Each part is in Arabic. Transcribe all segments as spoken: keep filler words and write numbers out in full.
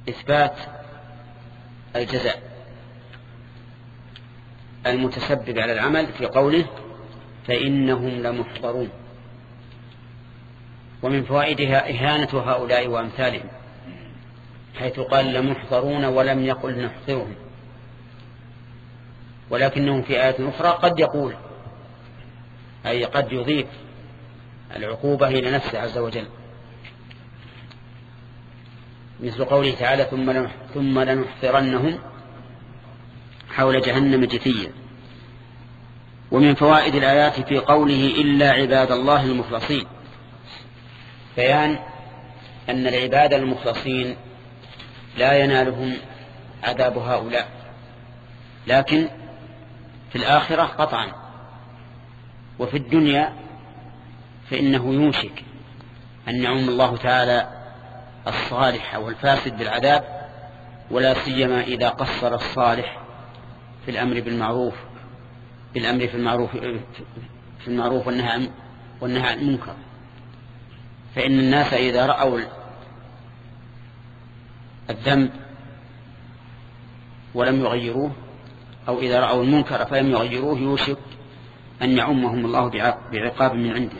إثبات الجزاء المتسبب على العمل في قوله فإنهم لمحضرون. ومن فوائدها إهانة هؤلاء وأمثالهم، حيث قال لمحضرون ولم يقل نحضرهم، ولكنه في آية أخرى قد يقول، أي قد يضيف العقوبة إلى نفسه عز وجل، مثل قوله تعالى ثم لنحضرنهم حول جهنم جثيا. ومن فوائد الآيات في قوله إلا عباد الله المخلصين بيان أن العباد المخلصين لا ينالهم عذاب هؤلاء، لكن في الآخرة قطعا، وفي الدنيا فإنه يوشك أن يعم الله تعالى الصالح والفاسد بالعذاب، ولا سيما إذا قصر الصالح في الأمر بالمعروف بالأمر في المعروف في المعروف والنهي والنهي عن المنكر. فإن الناس إذا رأوا الذنب ولم يغيروه، أو إذا رأوا المنكر فلم يغيروه، يوشك أن يعمهم الله بعقاب من عنده.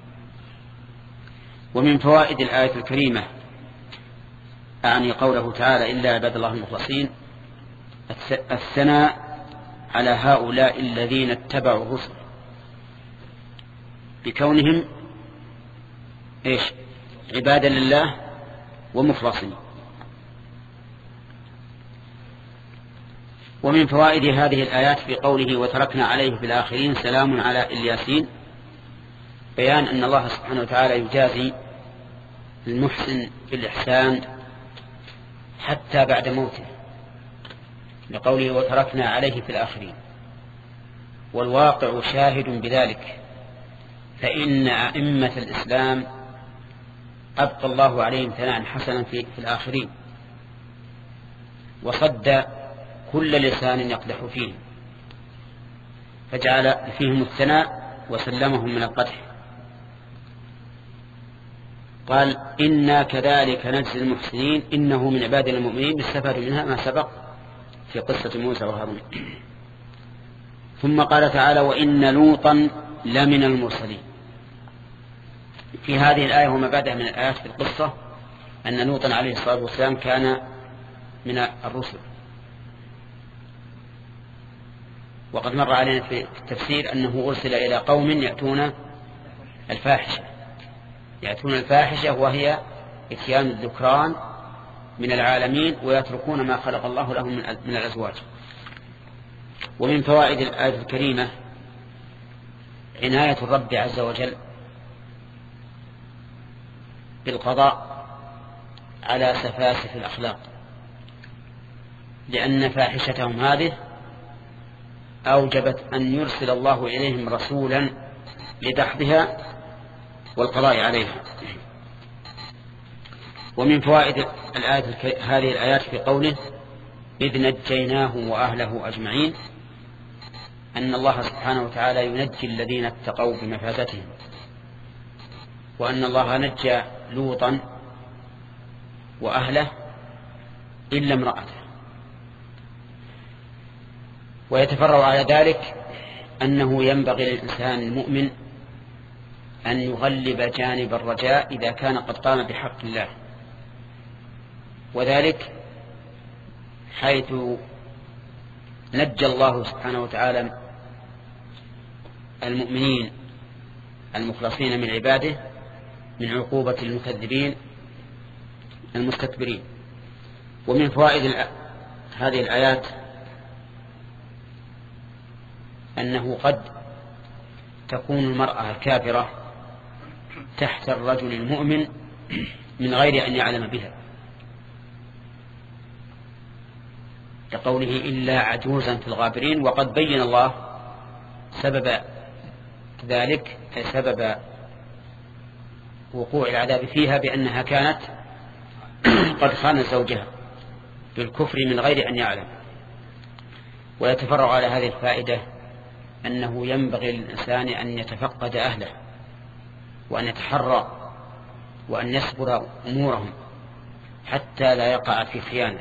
ومن فوائد الآية الكريمة أعني قوله تعالى إلا عباد الله المخلصين الثناء على هؤلاء الذين اتبعوا الرسل بكونهم إيش عبادا لله ومخلصين. ومن فوائد هذه الآيات في قوله وتركنا عليه في الآخرين سلام على الياسين بيان أن الله سبحانه وتعالى يجازي المحسن بالإحسان حتى بعد موته، لقوله وتركنا عليه في الآخرين، والواقع شاهد بذلك، فإن أئمة الإسلام أبقى الله عليهم ثناء حسنا في الآخرين، وصد كل لسان يقدح فيه، فجعل فيهم الثناء وسلمهم من القدح. قال إنا كذلك نجزي المحسنين إنه من عبادنا المؤمنين، بالسفر منها ما سبق في قصة موسى وهارون. ثم قال تعالى وإن لوطا لمن المرسلين. في هذه الآية وما بعدها من الآيات في القصة أن لوطا عليه الصلاة والسلام كان من الرسل، وقد مر علينا في التفسير أنه أرسل إلى قوم يأتون الفاحشة يأتون الفاحشة وهي إتيان الذكران من العالمين ويتركون ما خلق الله لهم من الأزواج. ومن فوائد الآية الكريمة عناية الرب عز وجل بالقضاء على سفاسف الأخلاق، لأن فاحشتهم هذه أوجبت أن يرسل الله إليهم رسولا لدحضها والقضاء عليها. ومن فوائد الآية هذه الآيات في قوله إذ نجيناه وأهله أجمعين أن الله سبحانه وتعالى ينجي الذين اتقوا بمفازتهم، وأن الله نجى لوطا وأهله إلا امرأته. ويتفرع على ذلك أنه ينبغي للإنسان المؤمن أن يغلب جانب الرجاء إذا كان قد قام بحق الله، وذلك حيث نجى الله سبحانه وتعالى المؤمنين المخلصين من عباده من عقوبة المكذبين المستكبرين. ومن فوائد هذه الآيات أنه قد تكون المرأة الكافرة تحت الرجل المؤمن من غير أن يعلم بها، كقوله إلا عجوزا في الغابرين، وقد بين الله سبب ذلك أي سبب وقوع العذاب فيها بأنها كانت قد خانت زوجها بالكفر من غير أن يعلم. ويتفرع على هذه الفائدة أنه ينبغي للإنسان أن يتفقد أهله وأن يتحرى وأن يصبر أمورهم، حتى لا يقع في خيانة،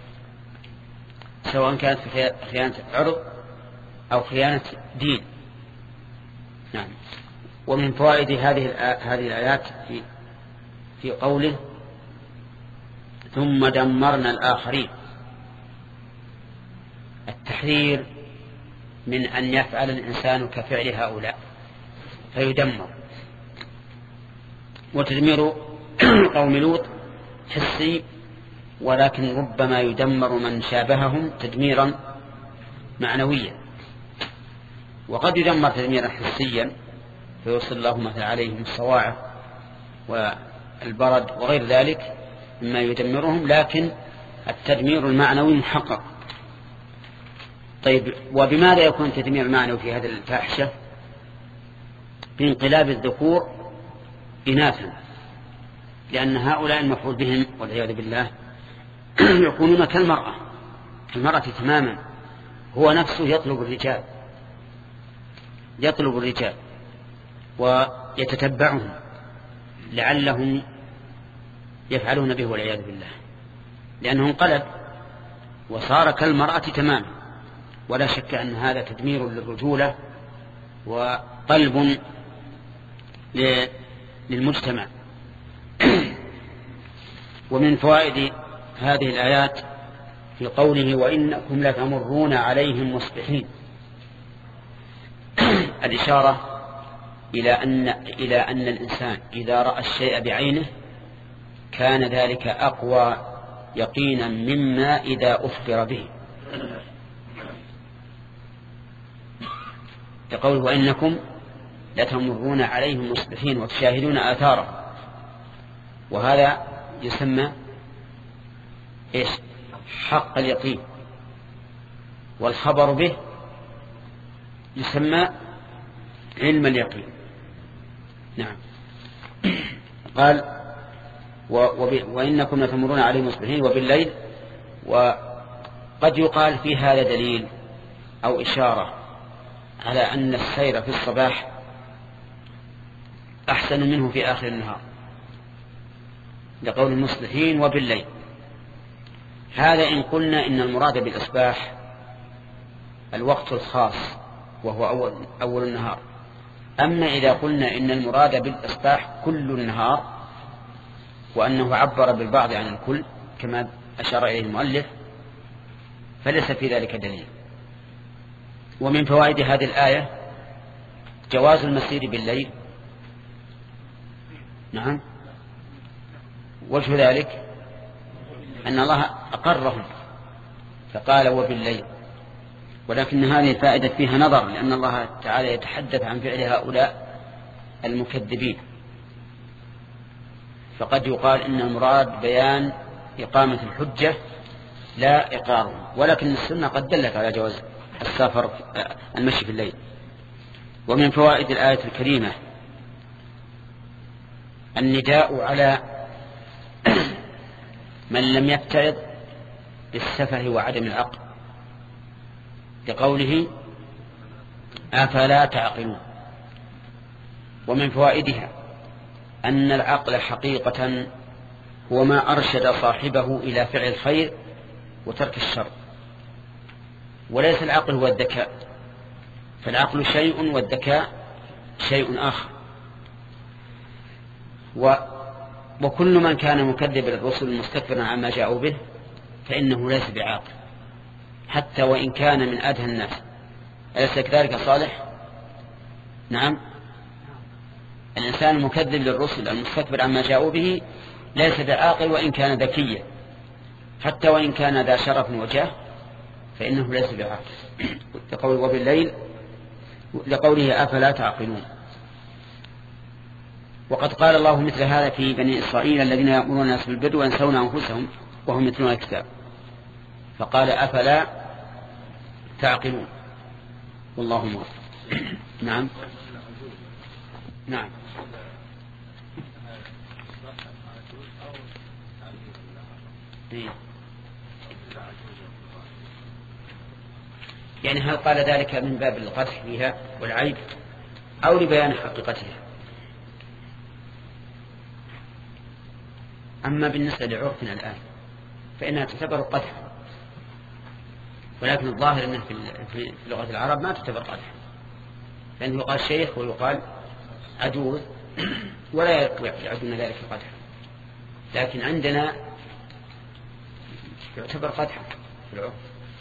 سواء كانت في خيانة عرض أو خيانة دين. نعم. ومن فوائد هذه هذه الآيات في في قوله ثم دمرنا الآخرين، التحذير من أن يفعل الإنسان كفعل هؤلاء فيدمر. وتدمير قوم لوط حسي، ولكن ربما يدمر من شابههم تدميرا معنويا، وقد يدمر تدميرا حسيا فيوصل الله مثلا عليهم الصواعق والبرد وغير ذلك مما يدمرهم، لكن التدمير المعنوي محقق. طيب، وبماذا يكون التدمير المعنوي في هذه الفاحشة؟ بانقلاب الذكور إناثا، لأن هؤلاء المفعول بهم والعياذ بالله يكونون كالمرأة المرأة تماما، هو نفسه يطلب الرجال يطلب الرجال ويتتبعهم لعلهم يفعلون به والعياذ بالله، لأنه انقلب وصار كالمرأة تماما. ولا شك أن هذا تدمير للرجولة وقلب للمجتمع. ومن فوائد هذه الآيات في قوله وإنكم لتمرون عليهم مصبحين، الإشارة إلى أن إلى أن الإنسان إذا رأى الشيء بعينه كان ذلك أقوى يقينا مما إذا أخبر به. يقول وإنكم لتمرون عليهم مصبحين وتشاهدون آثارهم، وهذا يسمى إيش؟ حق اليقين، والخبر به يسمى علم اليقين. نعم. قال وإنكم لتمرون عليهم مصبحين وبالليل، وقد يقال في هذا دليل أو إشارة على أن السير في الصباح أحسن منه في آخر النهار، لقول المصبحين وبالليل. هذا إن قلنا إن المراد بالإصباح الوقت الخاص وهو أول, أول النهار. أما إذا قلنا إن المراد بالإصباح كل النهار، وأنه عبر بالبعض عن الكل كما أشار إليه المؤلف، فليس في ذلك دليل. ومن فوائد هذه الآية جواز المسير بالليل. نعم. وجه ذلك أن الله أقرهم فقال وبالليل، ولكن هذه الفائدة فيها نظر، لأن الله تعالى يتحدث عن فعل هؤلاء المكذبين، فقد يقال إن المراد بيان إقامة الحجة لا إقرارهم، ولكن السنة قد دلت على جواز السفر المشي في الليل. ومن فوائد الآية الكريمة النداء على من لم يتعظ بالسفه وعدم العقل، لقوله أفلا تعقلون. ومن فوائدها أن العقل حقيقة هو ما أرشد صاحبه إلى فعل الخير وترك الشر، وليس العقل هو الذكاء، فالعقل شيء والذكاء شيء آخر. و وكل من كان مكذب للرسل مستكبرا عما جاءوا به فإنه ليس بعاقل، حتى وإن كان من أدهى الناس. أليس كذلك صالح؟ نعم. الإنسان المكذب للرسل المستكبر عما جاءوا به ليس بعاقل وإن كان ذكيا، حتى وإن كان ذا شرف وجاه فإنه ليس بعاقل. لقول وبالليل، لقوله أفلا تعقلون. وقد قال الله مثل هذا في بني إسرائيل الذين يأمرون الناس بالبر وينسون أنفسهم وهم يتلون الكتاب، فقال أفلا تعقلون. والله موفق. نعم. نعم. يعني هل قال ذلك من باب القدح فيها والعيب أو لبيان حقيقتها؟ أما بالنسبة لعرفنا الآن فإنها تعتبر قدحا، ولكن الظاهر أنه في لغة العرب ما تعتبر قدحا، لأنه يقال شيخ ويقال عجوز ولا يعدون ذلك قدحا، لكن عندنا يعتبر قدحا في العرف.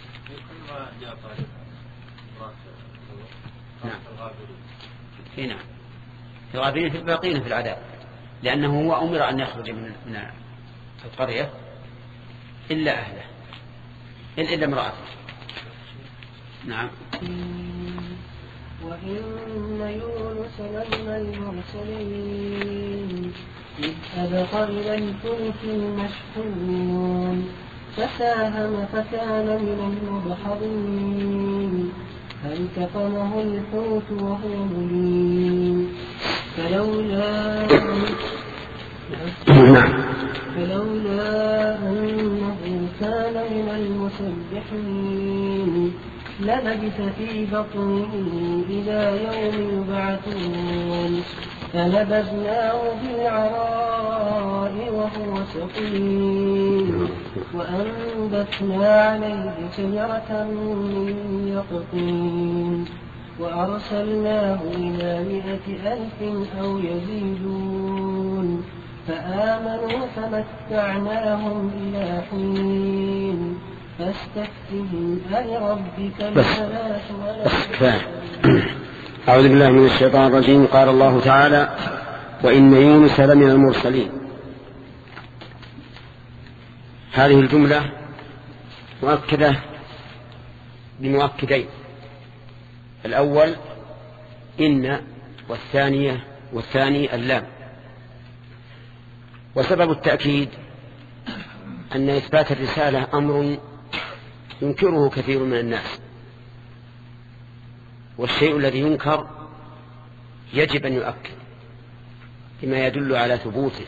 نعم في نعم الغابرين في الباقين في العذاب، لأنه هو أمر أن يخرج من من القرية إلا أهله إلا امرأته. نعم. وإن يونس لمن المرسلين إذ أبق إلى الفلك المشحون فساهم فكان من المدحضين فالتقمه الحوت وهو مليم فلولا فلولا أنه كان من المسبحين للبث في بطنه إلى يوم يبعثون فنبذناه بالعراء وهو سقيم وأنبتنا عليه شجرة من يقطين وأرسلناه إلى مائة ألف أو يزيدون فآمنوا فمتعناهم إلى حين فاستفتهم ألربك البنات ولهم. أعوذ بالله من الشيطان الرجيم. قال الله تعالى: وإن يونس لمن المرسلين. هذه الجملة مؤكدة بمؤكدين: الأول إن، والثانية والثاني اللام. وسبب التأكيد أن إثبات الرسالة أمر ينكره كثير من الناس، والشيء الذي ينكر يجب أن يؤكد بما يدل على ثبوته،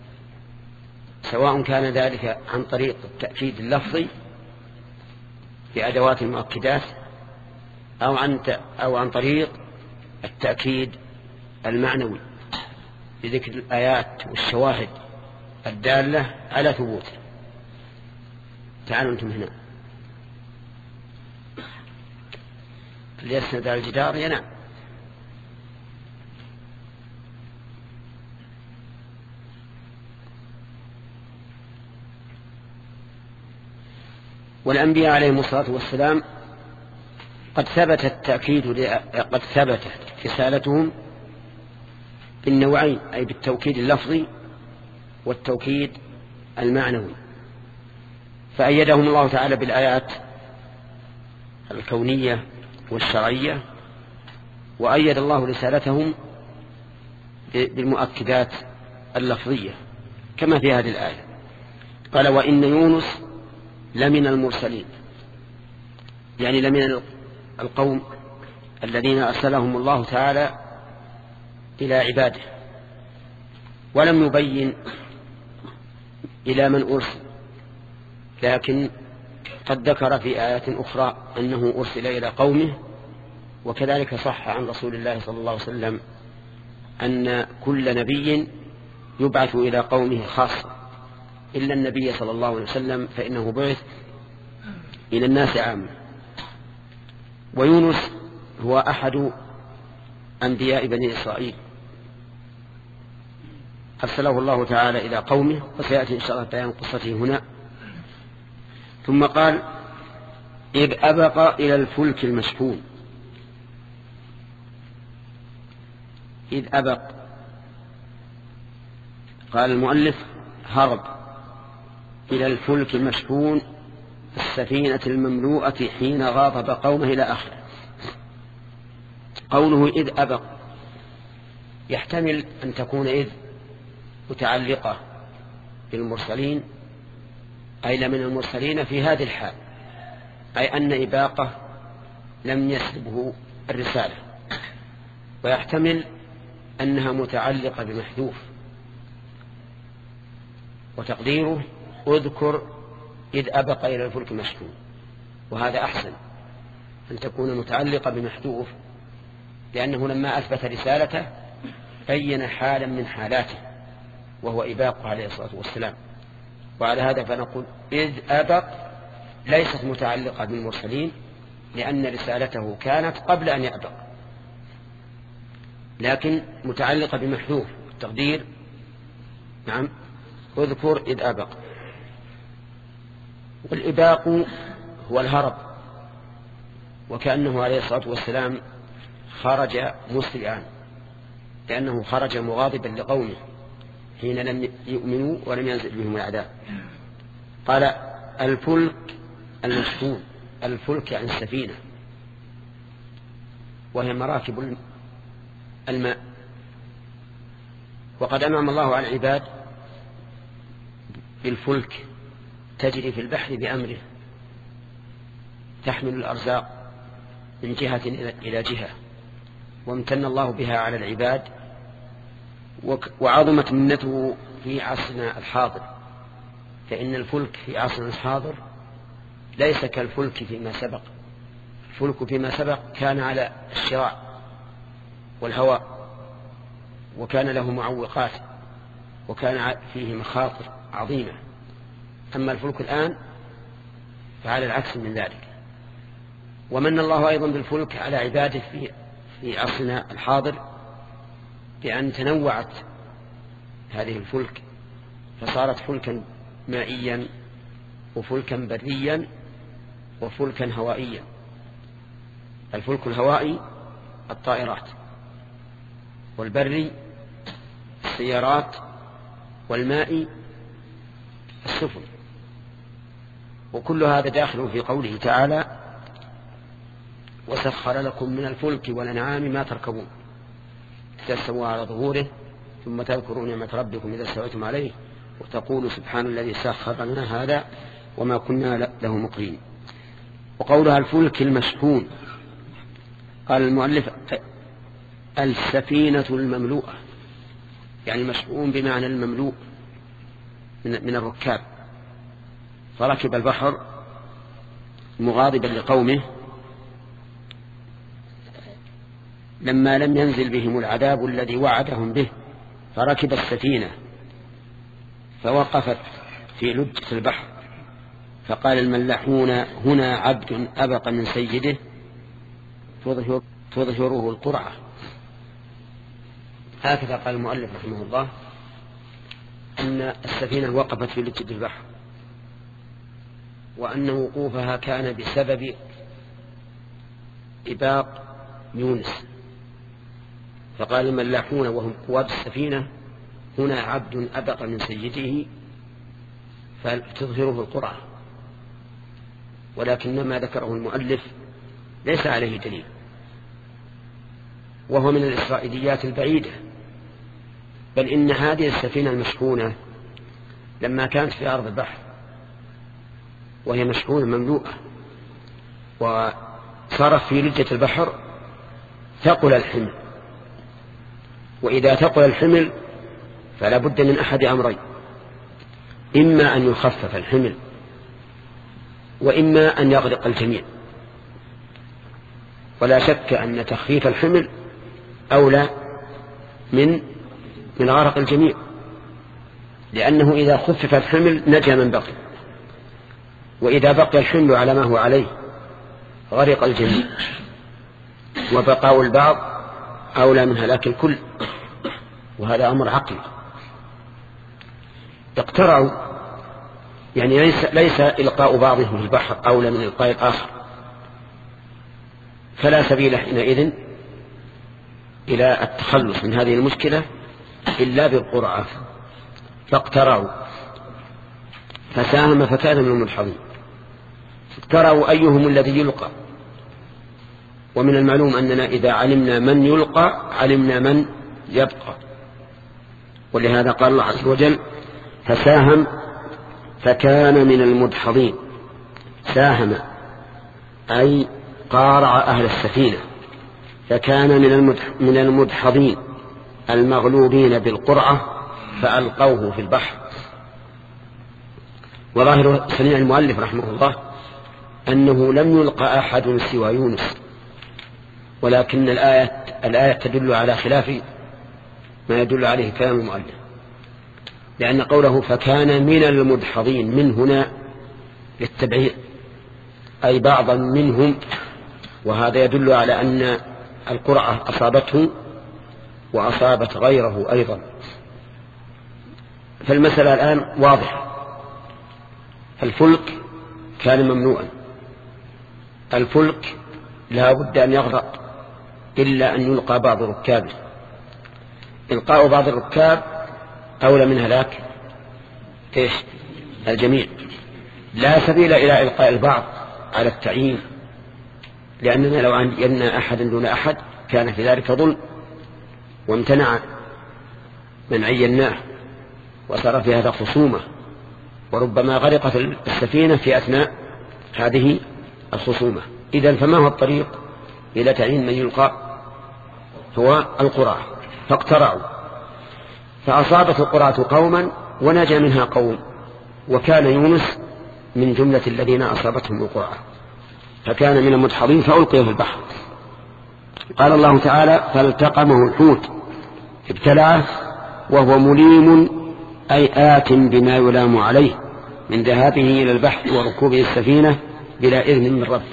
سواء كان ذلك عن طريق التأكيد اللفظي بأدوات المؤكدات أو عن أو عن طريق التأكيد المعنوي بذكر الآيات والشواهد الدالة على ثبوته. تعالوا أنتم هنا ليسند على الجدار ينام. والأنبياء عليهم الصلاة والسلام قد ثبت التأكيد قد ثبتت رسالتهم بالنوعين، أي بالتوكيد اللفظي والتوكيد المعنوي، فأيدهم الله تعالى بالآيات الكونية والشرعية، وأيد الله رسالتهم بالمؤكدات اللفظية كما في هذه الآية. قال: وإن يونس لمن المرسلين، يعني لمن القوم الذين أرسلهم الله تعالى إلى عباده، ولم يبين إلى من أرسل، لكن قد ذكر في آيات أخرى أنه أرسل إلى قومه. وكذلك صح عن رسول الله صلى الله عليه وسلم أن كل نبي يبعث إلى قومه خاصة، إلا النبي صلى الله عليه وسلم فإنه بعث إلى الناس عامة. ويونس هو أحد أنبياء بني إسرائيل، أرسله الله تعالى إلى قومه، وسيأتي إن شاء الله بيان قصته هنا. ثم قال: إذ أبق إلى الفلك المشحون. إذ أبق، قال المؤلف: هرب إلى الفلك المشحون، السفينة المملوءة حين غاضب قومه إلى آخره. قوله إذ أبق يحتمل أن تكون إذ متعلقة بالمرسلين، أي لمن المرسلين في هذه الحال، أي أن إباقة لم يسبه الرسالة. ويحتمل أنها متعلقة بمحذوف، وتقديره اذكر إذ أبق إلى الفلك المشحون، وهذا أحسن أن تكون متعلقة بمحذوف، لأنه لما أثبت رسالته بين حالا من حالاته وهو إباقه عليه الصلاة والسلام. وعلى هذا فنقول إذ أبق ليست متعلقة بالمرسلين، لأن رسالته كانت قبل أن يأبق، لكن متعلقة بمحذوف التقدير. نعم، اذكر إذ أبق. والإباق هو الهرب، وكأنه عليه الصلاة والسلام خرج مسرعا، لأنه خرج مغاضبا لقومه حين لم يؤمنوا ولم ينزل بهم العذاب. قال الفلك المشحون، الفلك عن السفينة، وهي مراكب الماء. وقد أنعم الله على العباد بالفلك تجري في البحر بأمره، تحمل الأرزاق من جهة إلى جهة، وامتن الله بها على العباد، وعظمت منته في عصرنا الحاضر، فإن الفلك في عصرنا الحاضر ليس كالفلك فيما سبق. الفلك فيما سبق كان على الشراع والهواء، وكان له معوقات، وكان فيه مخاطر عظيمة. أما الفلك الآن فعلى العكس من ذلك. ومن الله أيضا بالفلك على عباده في في عصرنا الحاضر بأن تنوعت هذه الفلك، فصارت فلكا مائيا وفلكا بريا وفلكا هوائيا. الفلك الهوائي الطائرات، والبري السيارات، والمائي السفن. وكل هذا داخل في قوله تعالى وسخر لكم من الفلك والأنعام ما تركبون تستووا على ظهوره ثم تذكروا نعمة ربكم إذا استويتم عليه وتقولوا سبحان الذي سخر لنا هذا وما كنا له مقرين. وقولها الفلك المشحون، قال المؤلف السفينة المملوءة، يعني المشحون بمعنى المملوء من الركاب. فركب البحر مغاضبا لقومه لما لم ينزل بهم العذاب الذي وعدهم به، فركب السفينة فوقفت في لجة البحر، فقال الملاحون هنا عبد أبق من سيده تظهر تظهره القرعة. هكذا قال المؤلف رحمه الله أن السفينة وقفت في لجة البحر، وأن وقوفها كان بسبب إباق يونس. فقال الملاحون وهم قواد السفينة هنا عبد أبق من سيده فتظهره القرعة. ولكن ما ذكره المؤلف ليس عليه دليل، وهو من الإسرائيليات البعيدة. بل إن هذه السفينة المشحونة لما كانت في أرض البحر وهي مشحونة مملوءة وصارت في لجة البحر ثقل الحمل، وإذا ثقل الحمل فلا بد من أحد أمرين: إما أن يخفف الحمل وإما أن يغرق الجميع. ولا شك أن تخفيف الحمل أولى من من غرق الجميع، لأنه إذا خفف الحمل نجا من بقي، وإذا بقي الحمل على ما هو عليه غرق الجميع، وبقاء البعض أولى من هلاك الكل، وهذا أمر عقلي. اقترعوا يعني ليس, ليس إلقاء بعضهم في البحر أولى من إلقاء الآخر، فلا سبيل حينئذ إلى التخلص من هذه المشكلة إلا بالقرعة. فاقترعوا فساهم فكان من المدحضين. اقترعوا أيهم الذي يلقى، ومن المعلوم أننا إذا علمنا من يلقى علمنا من يبقى، ولهذا قال الله عز وجل فساهم فكان من المدحضين. ساهم أي قارع أهل السفينة، فكان من المدحضين المغلوبين بالقرعة فألقوه في البحر. وظاهر صنيع المؤلف رحمه الله أنه لم يلقى أحد سوى يونس، ولكن الآية, الآية تدل على خلاف ما يدل عليه كلام المؤلف. لأن قوله فكان من المدحضين من هنا للتبعير أي بعضا منهم، وهذا يدل على أن القرعة أصابته وأصابت غيره أيضا. فالمسألة الآن واضحة. الفلك كان ممنوعا، الفلك لا بد أن يغرق إلا أن يلقى بعض ركابه. إلقاء بعض الركاب أولى من هلاك إيش الجميع. لا سبيل إلى إلقاء البعض على التعيين، لأننا لو عينا أحد دون أحد كان في ذلك ظلم، وامتنع من عيناه وصار في هذا خصومة، وربما غرقت السفينة في أثناء هذه الخصومة. إذن فما هو الطريق إلى تعيين من يلقى؟ هو القرعة. فاقترعوا فأصابت القرعة قوما ونجا منها قوم، وكان يونس من جملة الذين أصابتهم القرعة، فكان من المدحضين فألقي في البحر. قال الله تعالى فالتقمه الحوت ابتلعه وهو مليم أي آت بما يلام عليه من ذهابه إلى البحر وركوبه السفينة بلا إذن من ربه.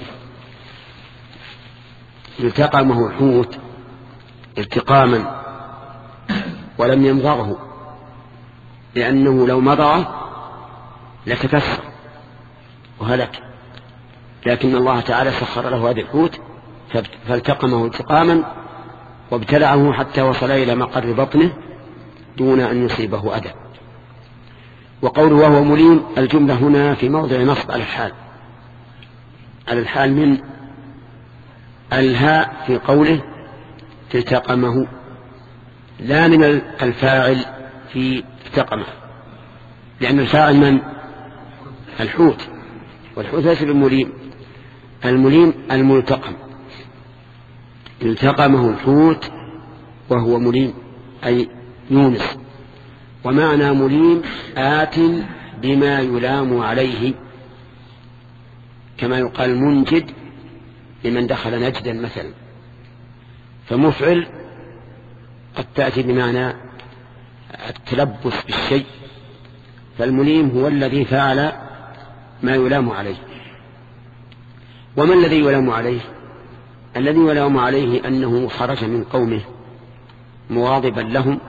التقمه الحوت التقاما ولم يمضغه، لأنه لو مضغه لتكسر وهلك، لكن الله تعالى سخر له هذا الحوت فالتقمه التقاما وابتلعه حتى وصل إلى مقر بطنه دون أن يصيبه أذى. وقوله وهو مليم الجملة هنا في موضع نصب على الحال، على الحال من الهاء في قوله التقمه، لا من الفاعل في التقمه، لأن الفاعل من الحوت، والحوت ليس بالمليم، المليم الملتقم. التقمه الحوت وهو مليم أي يونس. ومعنى مليم آت بما يلام عليه، كما يقال منجد لمن دخل نجدا مثلا. فمفعل قد تأتي بمعنى التلبس بالشيء، فالمليم هو الذي فعل ما يلام عليه. وما الذي يلام عليه؟ الذي يلام عليه أنه خرج من قومه مواظبا لهم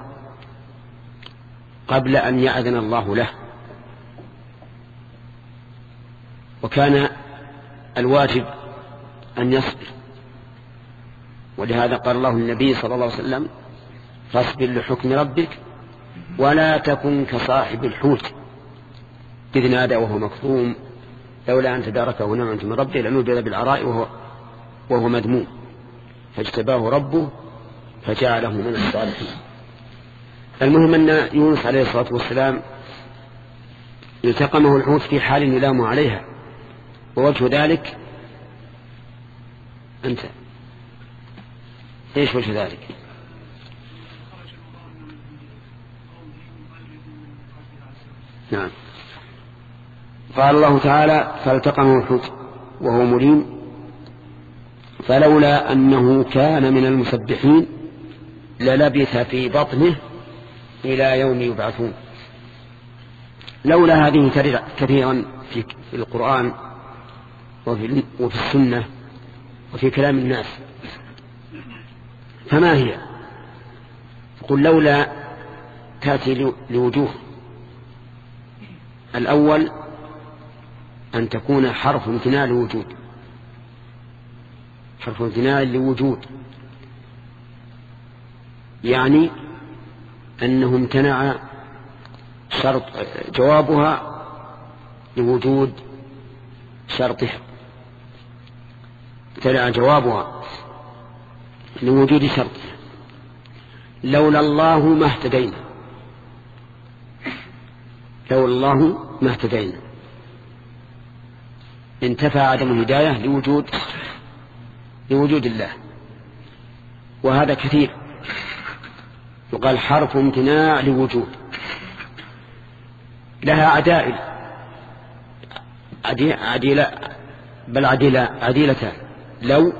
قبل أن يأذن الله له، وكان الواجب أن يصبر، ولهذا قال الله النبي صلى الله عليه وسلم فاصبر لحكم ربك ولا تكن كصاحب الحوت إذ نادى وهو مكظوم لولا أن تداركه نعمة من ربه لنودي بالعراء وهو, وهو مذموم فاجتباه ربه فجعله من الصالحين. المهم أن يونس عليه الصلاة والسلام التقمه الحوت في حال يلام عليها، ووجه ذلك أنت إيش وجه ذلك؟ نعم. قال الله تعالى فالتقمه الحوت وهو مليم فلولا أنه كان من المسبحين للبث في بطنه إلى يوم يبعثون. لولا هذه ترد كثيرا في القرآن وفي السنة وفي كلام الناس، فما هي؟ قل لولا تأتي لوجوه. الأول أن تكون حرف امتناع لوجود، حرف امتناع لوجود يعني أنه امتنع شرط جوابها لوجود شرطها، امتنع جوابها لوجود شرطها. لولا الله ما اهتدينا، لولا الله ما اهتدينا، انتفى عدم الهداية لوجود لوجود الله. وهذا كثير يقال حرف امتناع لوجود، لها عدائل عديلة بل عديلة عديلتان، لو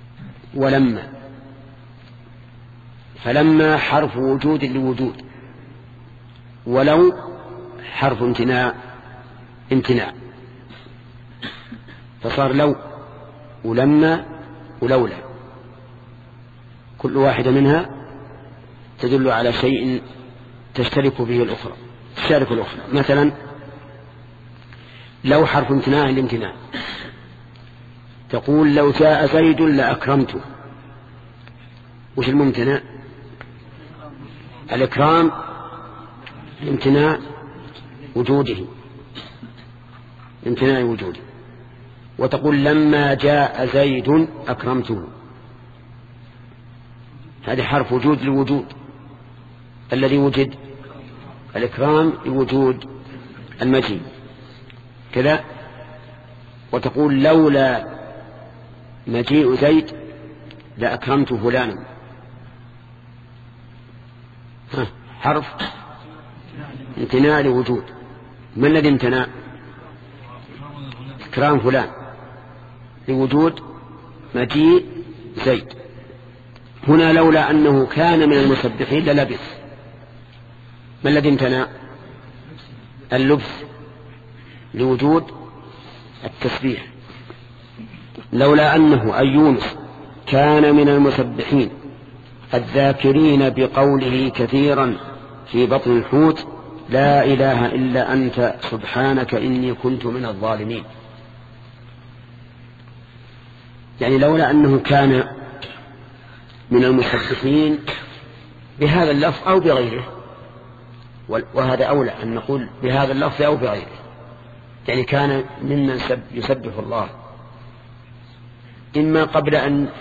ولما. فلما حرف وجود لوجود ولو حرف امتناع امتناع فصار لو ولما ولولا، كل واحدة منها تدل على شيء تشترك به الأخرى تشارك الأخرى. مثلا لو حرف امتناع الامتناع، تقول لو جاء زيد لأكرمته. وش الممتنع؟ الإكرام امتناع وجوده امتناع وجوده. وتقول لما جاء زيد أكرمته، هذا حرف وجود للوجود، الذي وجد الإكرام لوجود المجيء كذا. وتقول لولا مجيء زيد لأكرمت فلانا، حرف امتناع لوجود. ما الذي امتنع؟ إكرام فلان لوجود مجيء زيد. هنا لولا أنه كان من المسبحين للبث. ما الذي امتنع؟ اللبث لوجود التسبيح. لولا أنه أي يونس كان من المسبحين الذاكرين بقوله كثيرا في بطن الحوت لا إله إلا أنت سبحانك إني كنت من الظالمين. يعني لولا أنه كان من المسبحين بهذا اللفظ أو بغيره، وهذا أولى أن نقول بهذا اللفظ أو بغيره، يعني كان ممن يسبح الله إما قبل أن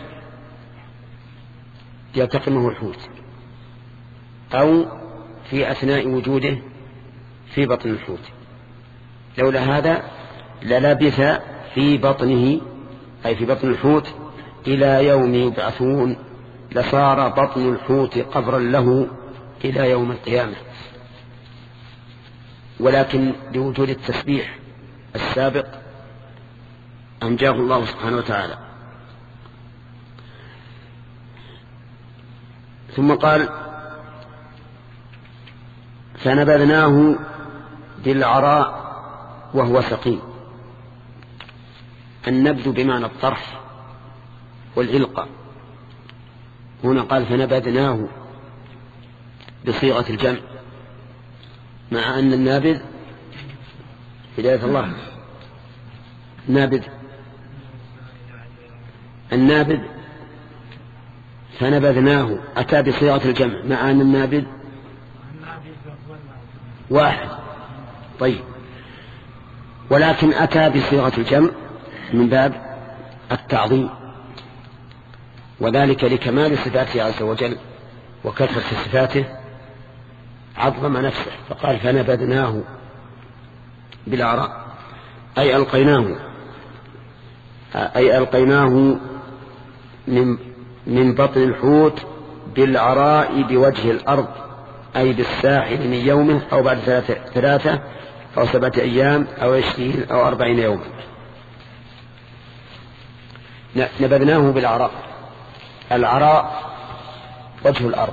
يلتقمه الحوت أو في أثناء وجوده في بطن الحوت. لولا هذا للبث في بطنه أي في بطن الحوت إلى يوم يبعثون، لصار بطن الحوت قبرا له إلى يوم القيامة. ولكن لوجود التسبيح السابق أنجاه الله سبحانه وتعالى. ثم قال فنبذناه بالعراء وهو سقيم. النبذ بمعنى الطرح والإلقاء. هنا قال فنبذناه بصيغة الجمع، مع أن النابذ هداية الله نابذ النابذ فنبذناه أتى بصيغة الجمع مع أن النابذ واحد. طيب، ولكن أتى بصيغة الجمع من باب التعظيم، وذلك لكمال صفاته عز وجل وكثرة صفاته عظم نفسه، فقال فنبذناه بالعراء أي ألقيناه أي ألقيناه من من بطن الحوت بالعراء بوجه الأرض، أي بالساحل من يومه أو بعد ثلاثة, ثلاثة أو سبعة أيام أو عشرين أو أربعين يوما. نبذناه بالعراء. العراء وجه الأرض،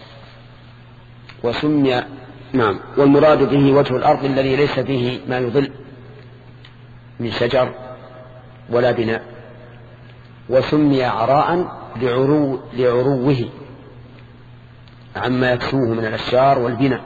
وسمي نعم والمراد به وجه الأرض الذي ليس به ما يضل من شجر ولا بناء، وسمي عراء لعرو لعروه عما يكسوه من الأشجار والبناء.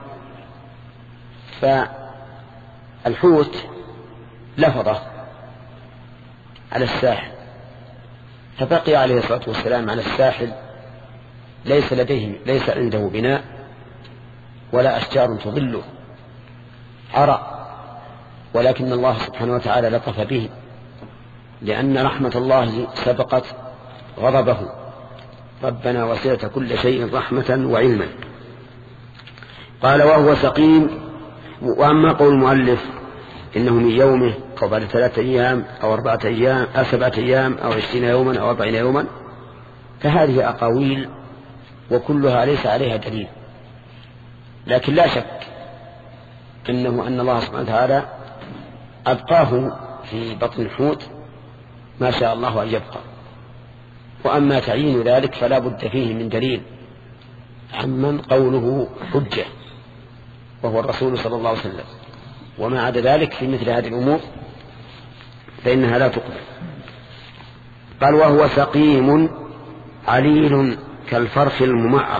فالحوت لفظه على الساحل، فبقي عليه الصلاة والسلام على الساحل ليس لديه ليس عنده بناء ولا أشجار تظله، عراء. ولكن الله سبحانه وتعالى لطف به، لأن رحمة الله سبقت غضبه. ربنا وسعت كل شيء رحمة وعلما. قال وهو سقيم. وأما قول المؤلف إنه من يومه أو بعد ثلاثة أيام أو أربعة أيام أو سبعة أيام أو عشرين يوما أو أربعين يوما، فهذه أقاويل وكلها ليس عليها دليل. لكن لا شك إنه أن الله سبحانه وتعالى أبقاه في بطن الحوت ما شاء الله أن يبقى. وأما تعيين ذلك فلا بد فيه من دليل عمن قوله حجة. وهو الرسول صلى الله عليه وسلم، وما عدا ذلك في مثل هذه الأمور فإنها لا تقبل. قال وهو سقيم عليل كالفرخ الممعق.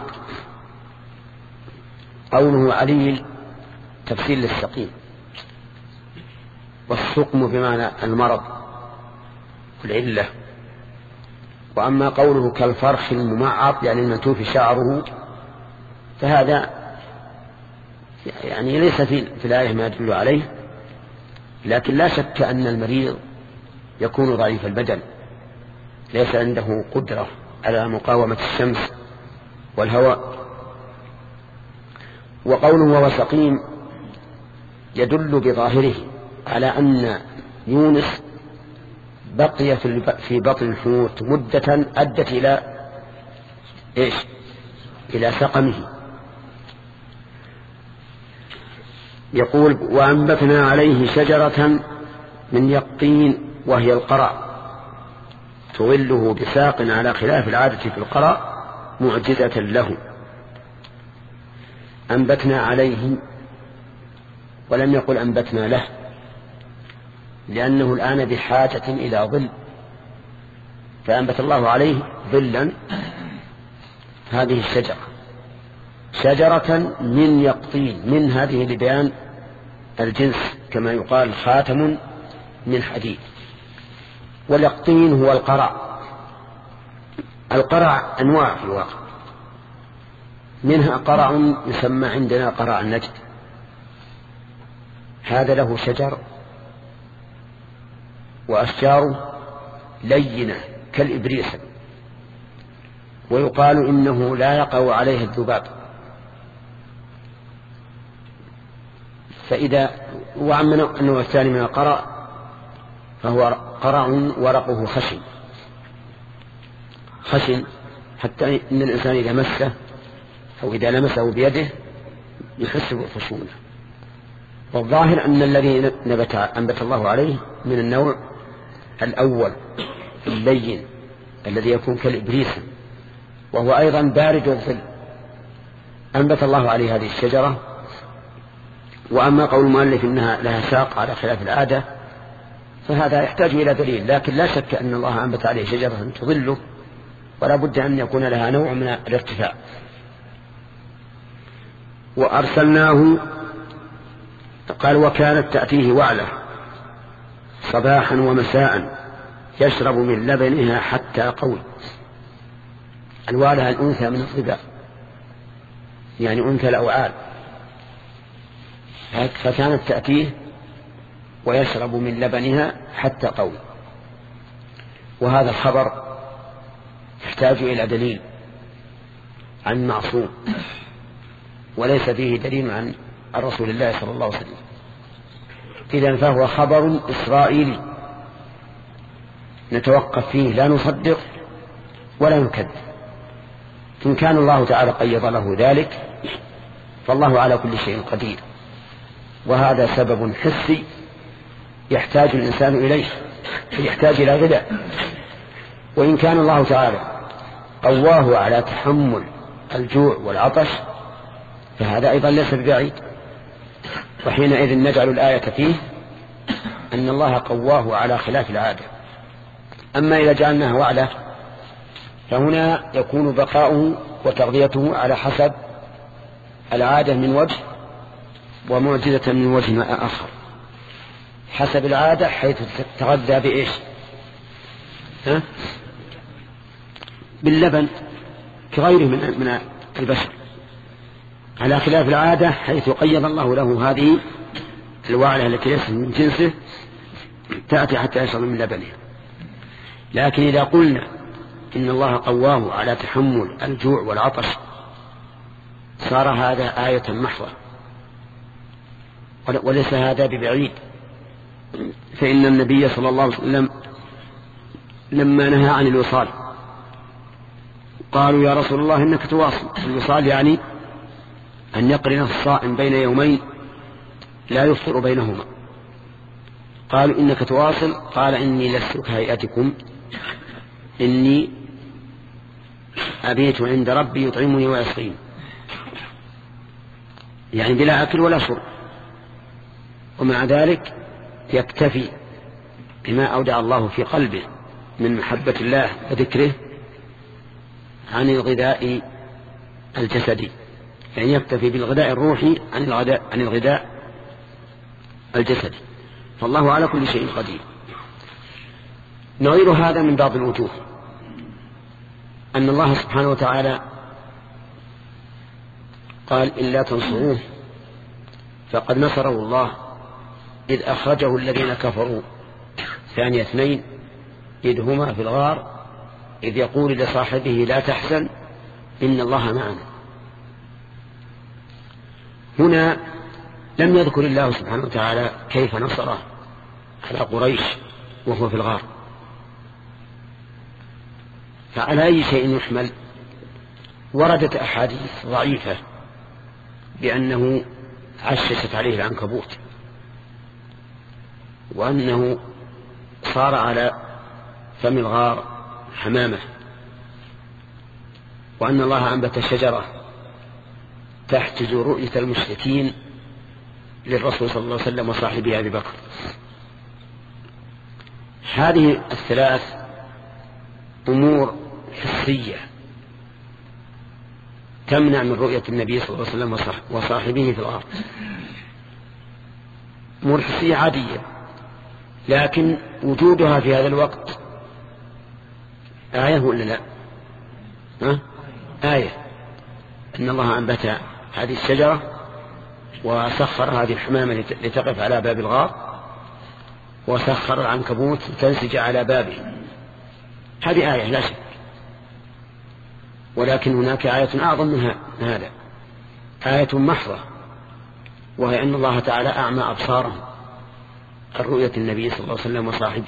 قوله عليل تفسير للسقيم، والسقم بمعنى المرض والعلة. وأما قوله كالفرخ الممعق يعني المنتوف شعره فهذا يعني ليس في, في الآية ما يدل عليه، لكن لا شك أن المريض يكون ضعيف البدن ليس عنده قدرة على مقاومة الشمس والهواء. وقوله وهو سقيم يدل بظاهره على أن يونس بقي في بطن الحوت مدة أدت إلى إيش؟ إلى سقمه. يقول وأنبتنا عليه شجرة من يقطين وهي القرع تظله بساق على خلاف العادة في القرع معجزة له. أنبتنا عليه ولم يقل أنبتنا له، لأنه الآن بحاجة إلى ظل، فأنبت الله عليه ظلا هذه الشجرة، شجرة من يقطين، من هذه لبيان الجنس كما يقال خاتم من حديد. واليقطين هو القرع. القرع أنواع في الواقع، منها قرع يسمى عندنا قرع النجد، هذا له شجر وأشجاره لينة كالإبريس، ويقال إنه لا يقع عليه الذباب. فإذا وعمنا أنه الثاني من القرع فهو قرع ورقه خشن خشن حتى إن الإنسان إذا مسه أو إذا لمسه بيده يحس بالخشونة. والظاهر أن الذي نبت أنبت الله عليه من النوع الأول اللين الذي يكون كالإبريس، وهو أيضا بارد الظل، أنبت الله عليه هذه الشجرة. وأما قول المؤلف إنها لها ساق على خلاف العادة فهذا يحتاج إلى دليل، لكن لا شك أن الله أنبت عليه شجرة تظله ولا بد أن يكون لها نوع من الارتفاع. وأرسلناه قال وكانت تأتيه وعلة صباحا ومساء يشرب من لبنها حتى قوي. الوعلة الأنثى من الظباء يعني أنثى الأوعال، فكانت تأتيه ويشرب من لبنها حتى قوي. وهذا الخبر يحتاج إلى دليل عن معصوم، وليس فيه دليل عن رسول الله صلى الله عليه وسلم، إذن فهو خبر إسرائيلي نتوقف فيه لا نصدق ولا نكذب. إن كان الله تعالى قيض له ذلك فالله على كل شيء قدير، وهذا سبب حسي يحتاج الإنسان إليه، يحتاج إلى غذاء. وإن كان الله تعالى قواه على تحمل الجوع والعطش فهذا أيضا ليس ببعيد، وحينئذ نجعل الآية فيه أن الله قواه على خلاف العادة. أما إذا جعلناها وعلة فهنا يكون بقاؤه وتغذيته على حسب العادة من وجه، ومعجزة من وجه آخر. حسب العادة حيث تغذى بإيش؟ ها؟ باللبن كغيره من من البشر، على خلاف العادة حيث قيض الله له هذه الوعلة التي ليست من جنسه تأتي حتى يشرب من لبنها. لكن إذا قلنا إن الله قواه على تحمل الجوع والعطش صار هذا آية محضة، وليس هذا ببعيد. فإن النبي صلى الله عليه وسلم لما نهى عن الوصال قالوا يا رسول الله إنك تواصل. الوصال يعني أن يقرن الصائم بين يومين لا يفطر بينهما. قالوا إنك تواصل، قال إني لست كهيئتكم، إني أبيت عند ربي يطعمني ويسقين. يعني بلا أكل ولا شرب، ومع ذلك يكتفي بما أودع الله في قلبه من محبة الله وذكره عن الغذاء الجسدي، يعني يكتفي بالغذاء الروحي عن الغذاء, عن الغذاء الجسدي. فالله على كل شيء قدير. نظير هذا من بعض الوجوه أن الله سبحانه وتعالى قال إلا تنصروه فقد نصره الله إذ أخرجه الذين كفروا ثاني اثنين إذ هما في الغار إذ يقول لصاحبه لا تحزن إن الله معنا. هنا لم يذكر الله سبحانه وتعالى كيف نصره على قريش وهو في الغار، فعلى أي شيء يحمل؟ وردت أحاديث ضعيفة بأنه عششت عليه العنكبوت، وأنه صار على فم الغار حمامة، وأن الله أنبت شجرة تحجز رؤية المشركين للرسول صلى الله عليه وسلم وصاحبه أبي بكر. هذه الثلاث أمور حسية تمنع من رؤية النبي صلى الله عليه وسلم وصاحبه في الغار، أمور حسية عادية، لكن وجودها في هذا الوقت آية ولا لا؟ أه؟ آية أن الله أنبت هذه الشجرة وسخر هذه الحمامة لتقف على باب الغار، وسخر العنكبوت لتنسج على بابه. هذه آية لا شك، ولكن هناك آية أعظم من هذا، آية محضة، وهي أن الله تعالى أعمى أبصارهم عن رؤية النبي صلى الله عليه وسلم وصاحبه،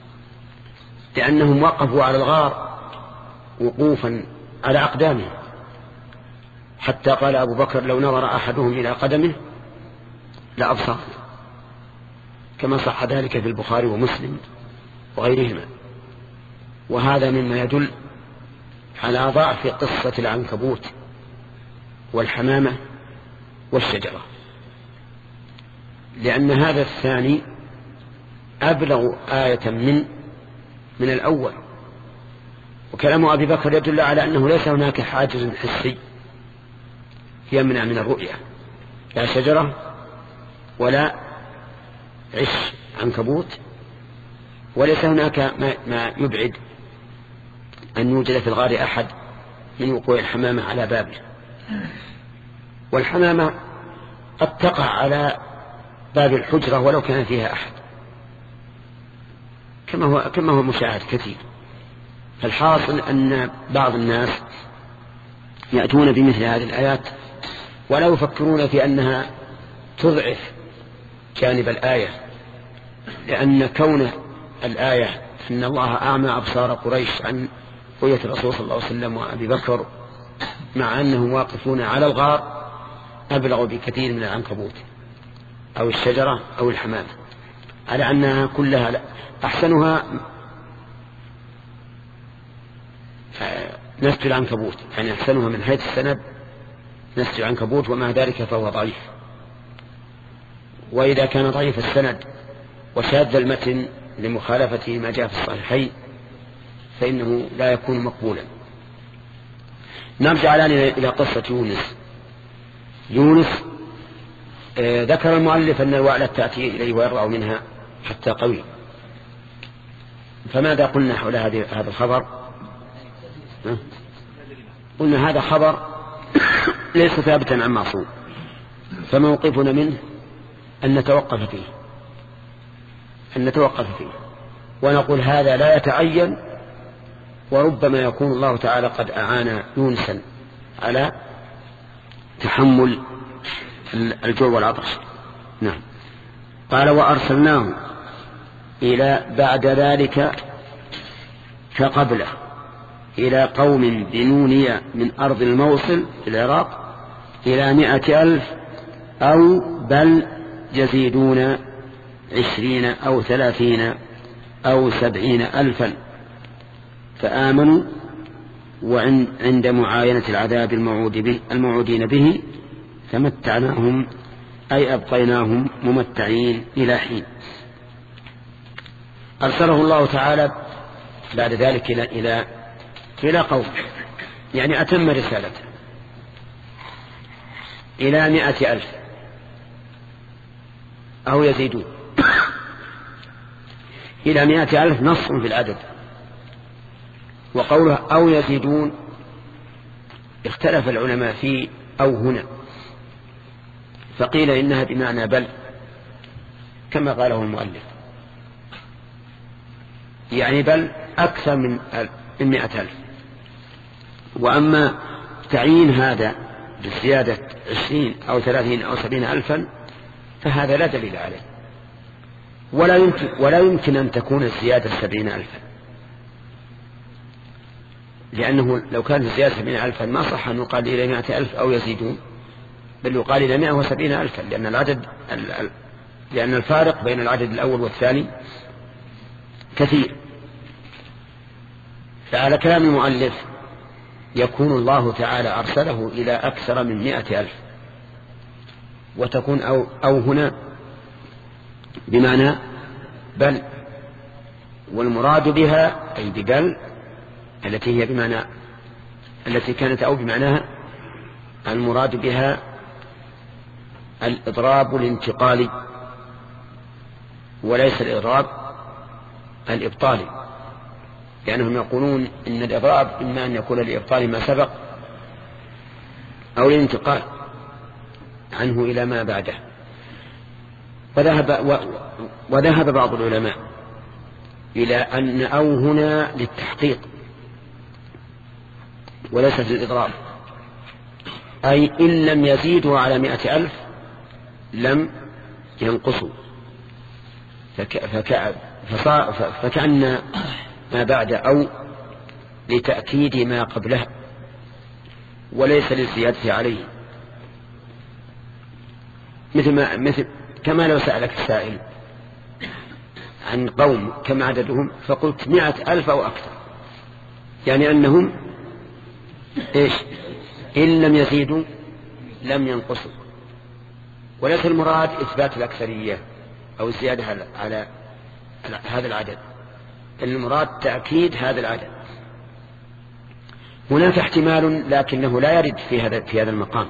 لأنهم وقفوا على الغار وقوفا على أقدامهم، حتى قال أبو بكر لو نظر أحدهم إلى قدمه لأبصر، كما صح ذلك في البخاري ومسلم وغيرهما. وهذا مما يدل على ضعف قصة العنكبوت والحمامة والشجرة، لأن هذا الثاني أبلغ آية من من الأول. وكلام أبي بكر يدل على أنه ليس هناك حاجز حسي يمنع من الرؤية، لا شجرة ولا عش عنكبوت، وليس هناك ما يبعد أن يوجد في الغار أحد من وقوع الحمامة على بابه. والحمامة قد تقع على باب الحجرة ولو كان فيها أحد، كما هو, كما هو مشاهد كثير. فالحاصل أن بعض الناس يأتون بمثل هذه الآيات ولا يفكرون في أنها تضعف جانب الآية، لأن كون الآية أن الله أعمى أبصار قريش عن رؤية الرسول صلى الله عليه وسلم وأبي بكر مع أنهم واقفون على الغار أبلغ بكثير من العنكبوت أو الشجرة أو الحمامة، على أنها كلها لا. أحسنها نسج العنكبوت، يعني أحسنها من حيث السند نسج العنكبوت، ومع ذلك فهو ضعيف. وإذا كان ضعيف السند وشاذ المتن لمخالفة ما جاء في الصحيحين فإنه لا يكون مقبولا. نرجع الآن إلى قصة يونس. يونس آه ذكر المؤلف أن الوعلة تأتي إليه ويرضع منها حتى قوي. فماذا قلنا حول هذا الخبر؟ قلنا هذا خبر ليس ثابتا عن معصوم، فموقفنا منه أن نتوقف فيه أن نتوقف فيه ونقول هذا لا يتعين، وربما يكون الله تعالى قد أعان يونسا على تحمل الجوع والعطش. نعم. قال وأرسلناه إلى بعد ذلك فقبله إلى قوم بنونية من أرض الموصل في العراق إلى مائة ألف أو بل يزيدون عشرين أو ثلاثين أو سبعين ألفا فآمنوا، وعند معاينة العذاب الموعود به الموعودين به فمتعناهم أي أبقيناهم ممتعين إلى حين. أرسله الله تعالى بعد ذلك إلى إلى إلى قوم، يعني أتم رسالته إلى مائة ألف أو يزيدون. إلى مائة ألف نص في العدد، وقوله أو يزيدون اختلف العلماء في أو هنا، فقيل إنها بمعنى بل كما قاله المؤلف، يعني بل أكثر من مائة ألف. وأما تعيين هذا بالزيادة عشرين أو ثلاثين أو سبعين ألفا فهذا لا دليل عليه، ولا يمكن, ولا يمكن أن تكون الزيادة سبعين ألفا، لأنه لو كانت الزيادة سبعين ألفا ما صح أن يقال إلى مائة ألف أو يزيدون، بل يقال إلى مائة وسبعين ألفا، لأن العدد لأن الفارق بين العدد الأول والثاني كثير. فعلى كلام المؤلف يكون الله تعالى أرسله إلى أكثر من مائة ألف، وتكون أو, أو هنا بمعنى بل، والمراد بها أي ببل التي هي بمعنى التي كانت أو بمعناها، المراد بها الإضراب الانتقالي وليس الإضراب الإبطالي، لأنهم يقولون إن الإضراب إما أن يكون لإبطال ما سبق أو الانتقال عنه إلى ما بعده. وذهب, و... وذهب بعض العلماء إلى أن أو هنا للتحقيق وليست للإضراب، أي إن لم يزيدوا على مائة ألف لم ينقصوا، فك... فك... فصا... فكأن ما بعد أو لتأكيد ما قبلها وليس للزيادة عليه، مثل ما مثل كما لو سألك السائل عن قوم كم عددهم فقلت مائة ألف أو أكثر، يعني أنهم إيش إن لم يزيدوا لم ينقصوا، وليس المراد إثبات الأكثرية أو الزيادة على, على هذا العدد، المراد تأكيد هذا العدد. هناك احتمال لكنه لا يرد في هذا في هذا المقام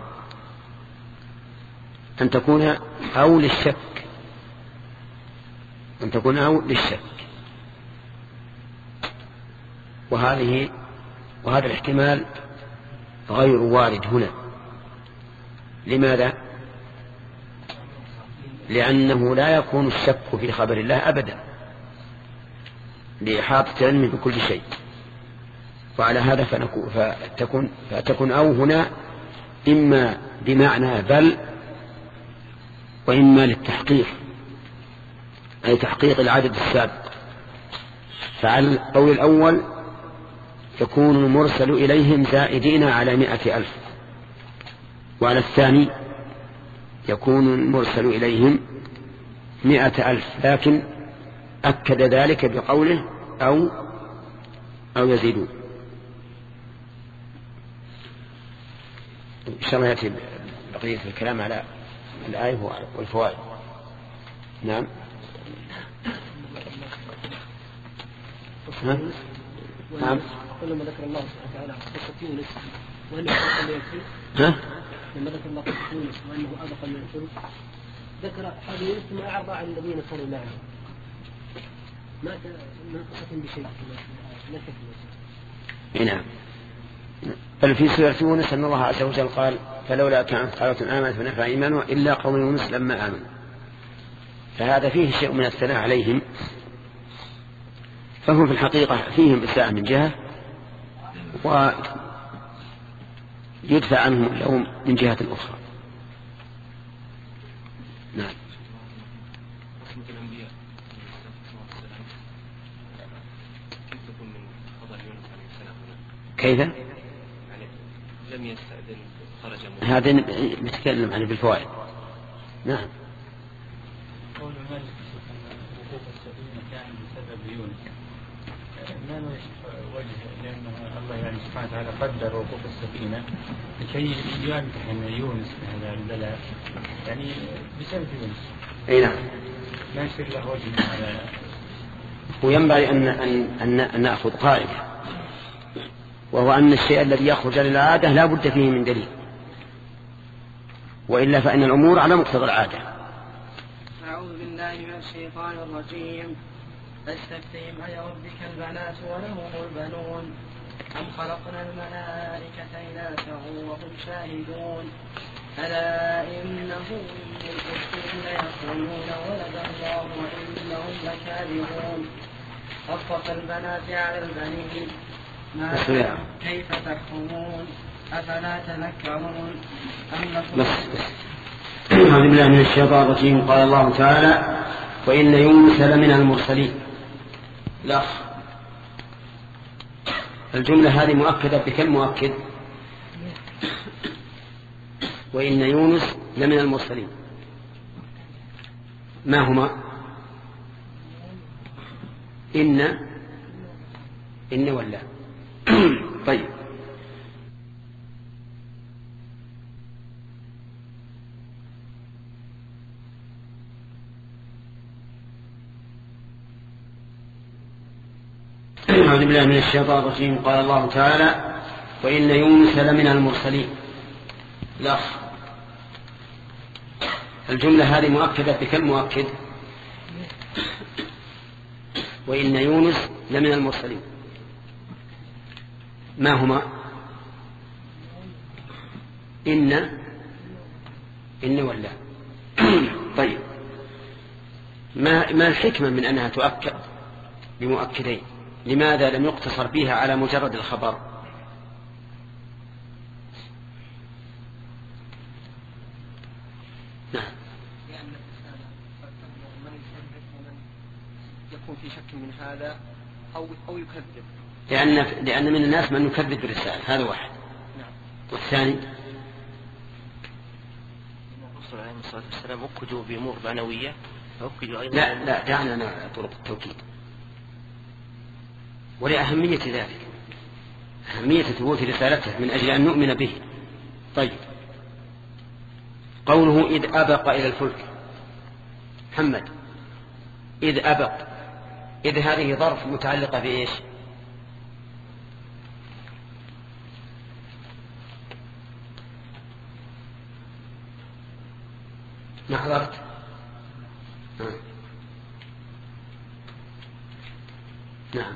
أن تكون أو للشك، أن تكون أو للشك، وهذه وهذا الاحتمال غير وارد هنا. لماذا؟ لأنه لا يكون الشك في خبر الله أبدا لإحاطة علمه بكل شيء، وعلى هذا فتكون, فتكون أو هنا إما بمعنى بل وإما للتحقيق أي تحقيق العدد السابق. فعلى القول الأول يكون المرسل إليهم زائدين على مائة ألف، وعلى الثاني يكون المرسل إليهم مائة ألف، لكن أكد ذلك بقوله أو أو يزيدون. إن شاء الله يأتي بقية الكلام على الآية والفوائد. نعم. ها؟ نعم. لما ذكر الله سبحانه وتعالى قصة يونس وأنه أبقى من الفلك، ها؟ لما ذكر الله قصة يونس وأنه أبقى من الفلك ذكر هذا يونس ثم أعرض عن الذين كانوا معه ما ما قصتهم بشيء لا شك. نعم. بل في سورة يونس أن الله عز وجل قال فلولا كانت قرية آمنت فنفع إيمانها إلا قوم يونس لما آمنوا، فهذا فيه شيء من الثناء عليهم، فهم في الحقيقة فيهم إساءة من جهة ويدفع عنهم اللوم من جهة أخرى. نعم. كيف؟ يعني لم يستأذن خرج منه. هذا نتكلم عنه بالفوائد. نعم. قول مالك وقوف السفينة كان بسبب يونس، ما له وجه، لأن الله يعني سبحانه وتعالى قدر وقوف السفينة لكي يمتحن يونس بهذا البلاء، يعني بسبب يونس. أي نعم. ما يصير له وجه على. وينبغي أن أن أن نأخذ قاعدة، وهو أن الشيء الذي يخرج للعادة لا بد فيه من دليل، وإلا فإن الأمور على مقتضى العادة. أعوذ بالله من الشيطان الرجيم. فاستفتهم أيربك البنات ولهم البنون أم خلقنا الملائكة إناثا وهم شاهدون ألا إنهم من الإفكهم ليقولون ولد الله وإنهم لكاذبون أصطفى البنات على البنين ما كيف تحكمون أفلا تذكرون أم لكم. أعوذ بالله من الشيطان الرجيم. قال الله تعالى: وإن يونس لمن المرسلين. لا، الجملة هذه مؤكدة بكم مؤكد؟ وإن يونس لمن المرسلين. ما هما؟ إن إن ولا طيب. أعوذ بالله من الشيطان الرجيم. قال الله تعالى: وإن يونس لمن المرسلين. لا، الجملة هذه مؤكدة بكم مؤكد؟ وإن يونس لمن المرسلين. ما هما؟ إن إن ولا طيب. ما ما الحكمة من أنها تؤكد بمؤكدين؟ لماذا لم يقتصر بها على مجرد الخبر؟ نعم. لأن من يكذب ومن يكون في شك من هذا أو أو يكذب. لأن لأن من الناس من يكذب بالرسالة، هذا واحد. نعم. والثاني الرسول عليه الصلاة والسلام أكدوا بأمور معنوية أكدوا أيضا. لا لا دعنا طرق التوكيد ولأهمية ذلك، أهمية ثبوت رسالته من أجل أن نؤمن به. طيب، قوله إذ أبق إلى الفلك. محمد، إذ أبق، إذ هذه ظرف متعلقة بإيش؟ ما حضرت؟ نعم،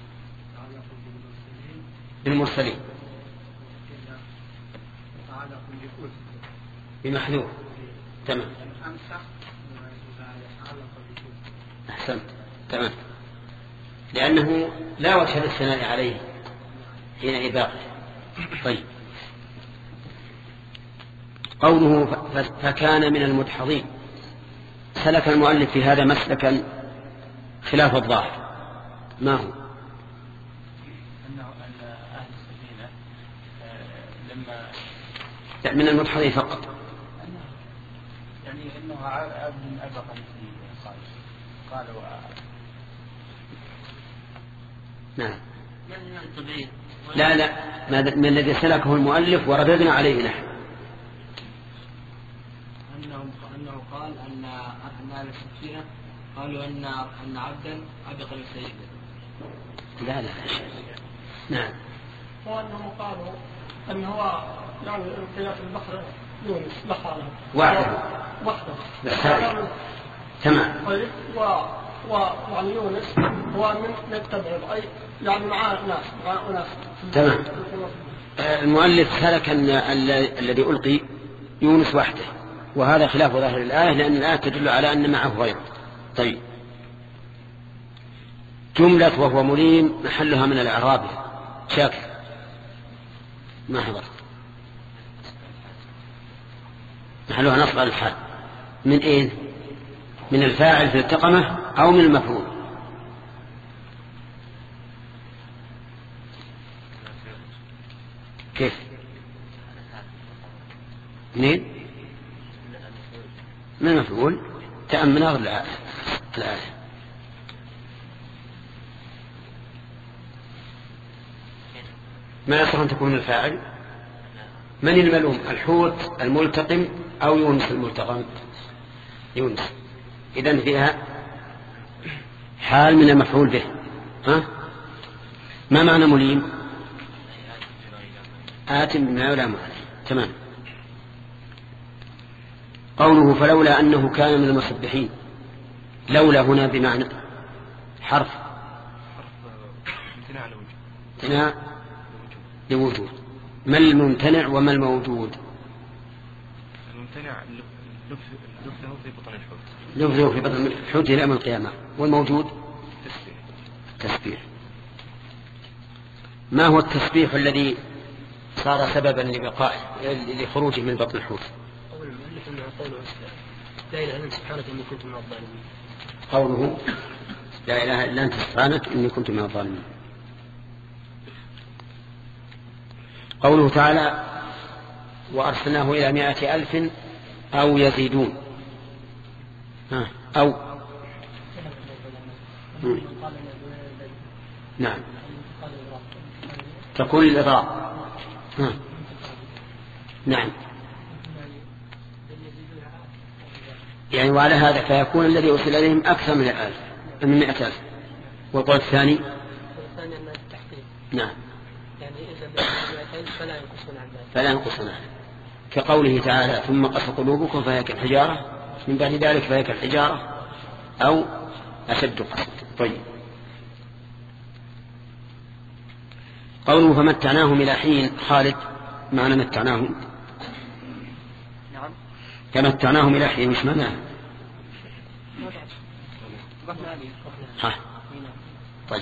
بالمرسلين بمحذوف. تمام، أحسنت، تمام، لأنه لا وجه للثناء عليه حين إباقه. طيب، قوله فكان من المدحضين. سلك المؤلف في هذا مسلكا خلاف الظاهر. ما هو؟ لا، من المدحضين فقط. يعني انه عبد ابق في قال و... نعم. لا لا، من الذي سلكه المؤلف ورددنا عليه نحن. انه انه قال ان ان اهل السفينه قالوا ان ان عبدا ابق لسيده. لا لا شيء. نعم. وانهم قالوا ان هو يعني القياس البحر يونس لحاله وحده وحده. تمام. طيب، و ويعني يونس هو من يتبع أي يعني معاه ناس معاه ناس. تمام. المؤلف سلك أن الذي ألقي يونس وحده، وهذا خلاف ظاهر الآية، لأن الآية تدل على أن معه غيره. طيب، جملة وهو مليم محلها من الإعراب. شاكر، ما حضر، محلها نصب على الحال. من إيه؟ من الفاعل في التقمة أو من المفعول؟ كيف؟ منين؟ من المفعول. تأمل الآية. ما يصح أن تكون الفاعل. من الملوم؟ الحوت الملتقم أو يونس الملتقم؟ يونس. إذن فيها حال من المفعول به. ها؟ ما معنى مليم؟ آت بما يلام عليه. تمام. قوله فلولا أنه كان من المسبحين، لولا هنا بمعنى حرف امتناع لوجود. ما الممتنع وما الموجود؟ الممتنع لفظه في بطن الحوت، لفظه في بطن الحوت إلى يوم القيامة. والموجود تسبيح. تسبيح. ما هو التسبيح الذي صار سببا لبقائه لخروجه من بطن الحوت؟ قول المؤلف انه قوله لا اله الا انت سبحانك اني كنت من الظالمين. قوله لا اله الا انت سبحانك اني كنت من الظالمين. قوله تعالى وارسلناه الى مائة الف او يزيدون. ها او مم. نعم تكون الإضراب. نعم يعني وعلى هذا فيكون الذي أرسل إليهم أكثر من الألف من مئة ألف. والقول الثاني نعم يعني إذا فلا ينقصون عن ذلك فلا ينقصون عنه، كقوله تعالى ثم قسى قلوبكم فهي كالحجارة من بعد ذلك فهي كالحجارة أو أشد قسوة. طيب قوله فمتعناهم إلى حين. خالد معنى متعناهم؟ نعم فمتعناهم إلى حين مش معناه؟ ها طيب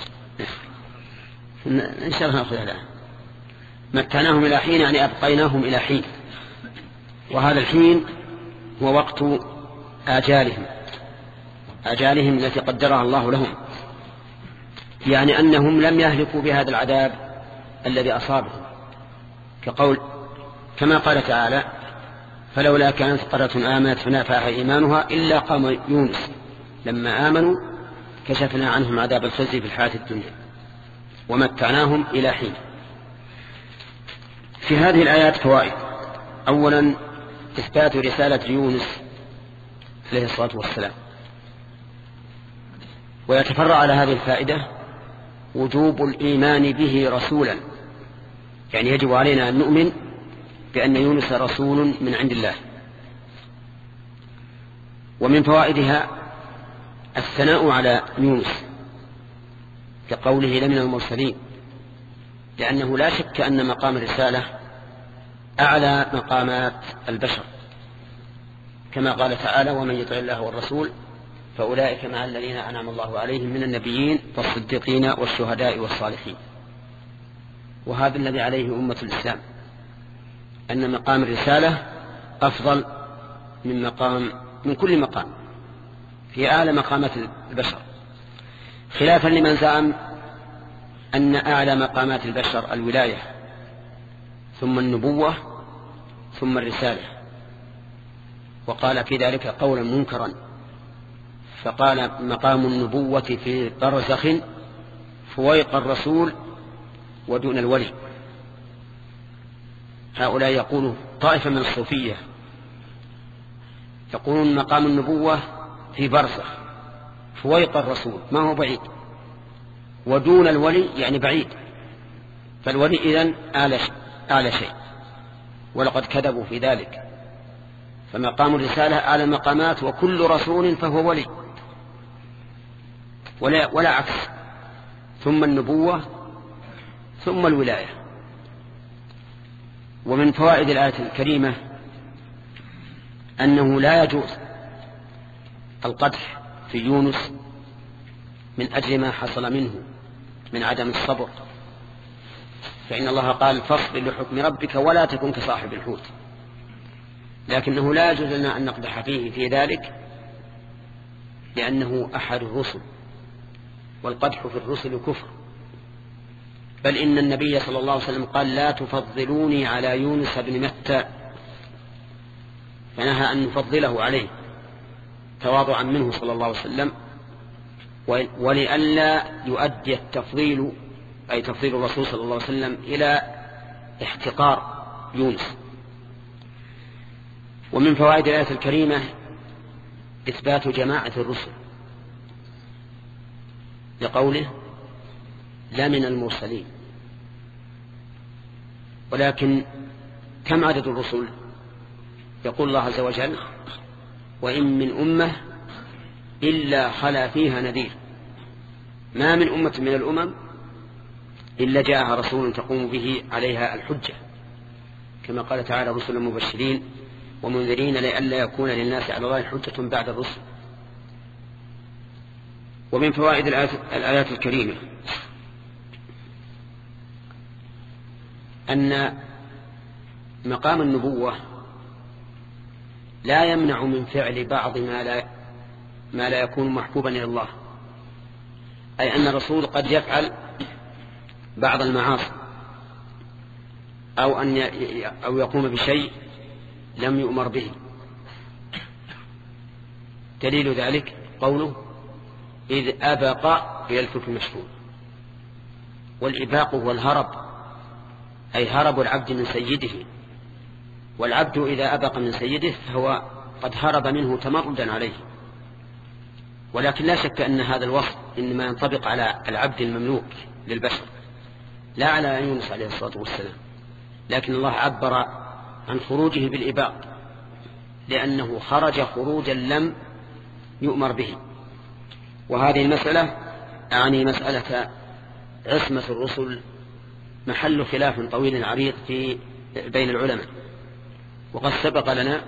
إن شاء الله نأخذ هذا. متعناهم إلى حين يعني أبقيناهم إلى حين، وهذا الحين هو وقت آجالهم آجالهم التي قدرها الله لهم، يعني أنهم لم يهلكوا بهذا العذاب الذي أصابهم، كقول كما قال تعالى فلولا كانت قرية آمنت فنفعها إيمانها إلا قوم يونس لما آمنوا كشفنا عنهم عذاب الخزي في الحياة الدنيا ومتعناهم إلى حين. في هذه الآيات فوائد. أولا إثبات رسالة يونس عليه الصلاة والسلام، ويتفرع على هذه الفائدة وجوب الإيمان به رسولا، يعني يجب علينا أن نؤمن بأن يونس رسول من عند الله. ومن فوائدها الثناء على يونس كقوله لمن المرسلين، لأنه لا شك أن مقام الرسالة أعلى مقامات البشر، كما قال تعالى ومن يطع الله والرسول فأولئك مع الذين أنعم الله عليهم من النبيين والصديقين والشهداء والصالحين. وهذا الذي عليه أمة الإسلام، أن مقام الرسالة أفضل من مقام من كل مقام في أعلى مقامات البشر، خلافا لمن زعم أن أعلى مقامات البشر الولاية ثم النبوة ثم الرسالة، وقال في ذلك قولا منكرا، فقال مقام النبوة في برزخ فويق الرسول ودون الولي. هؤلاء يقولون طائفة من الصوفية يقولون مقام النبوة في برزخ فويق الرسول ما هو بعيد، ودون الولي يعني بعيد، فالولي إذن أعلى شيء، ولقد كذبوا في ذلك. فمقام الرسالة أعلى المقامات، وكل رسول فهو ولي ولا, ولا عكس، ثم النبوة ثم الولاية. ومن فوائد الآية الكريمة أنه لا يجوز القدح في يونس من أجل ما حصل منه من عدم الصبر، فإن الله قال فاصبر لحكم ربك ولا تكن كصاحب الحوت، لكنه لا يجوز لنا أن نقدح فيه في ذلك لأنه أحد الرسل، والقدح في الرسل كفر، بل إن النبي صلى الله عليه وسلم قال لا تفضلوني على يونس بن متى، فنهى أن نفضله عليه تواضعا منه صلى الله عليه وسلم، ولئلا يؤدي التفضيل أي تفضيل الرسول صلى الله عليه وسلم إلى احتقار يونس. ومن فوائد الآية الكريمة إثبات جماعة الرسل لقوله لا من المرسلين. ولكن كم عدد الرسل؟ يقول الله عز وجل وإن من أمة إلا خلا فيها نذير. ما من أمة من الأمم إلا جاءها رسول تقوم به عليها الحجة، كما قال تعالى رسلا مبشرين ومنذرين لئلا يكون للناس على الله حجة بعد الرسل. ومن فوائد الآيات الكريمة أن مقام النبوة لا يمنع من فعل بعض ما لا ما لا يكون محبوبا إلى الله، أي أن الرسول قد يفعل بعض المعاصي أو أن أو يقوم بشيء لم يؤمر به. دليل ذلك قوله إذ أبق إلى الفلك المشحون. والإباق هو الهرب، أي هرب العبد من سيده، والعبد إذا أبق من سيده فهو قد هرب منه تمردا عليه. ولكن لا شك أن هذا الوصف إنما ينطبق على العبد المملوك للبشر لا على يونس عليه الصلاة والسلام، لكن الله عبر عن خروجه بالإباق لأنه خرج خروجا لم يؤمر به. وهذه المسألة أعني مسألة عصمة الرسل محل خلاف طويل عريض في بين العلماء، وقد سبق لنا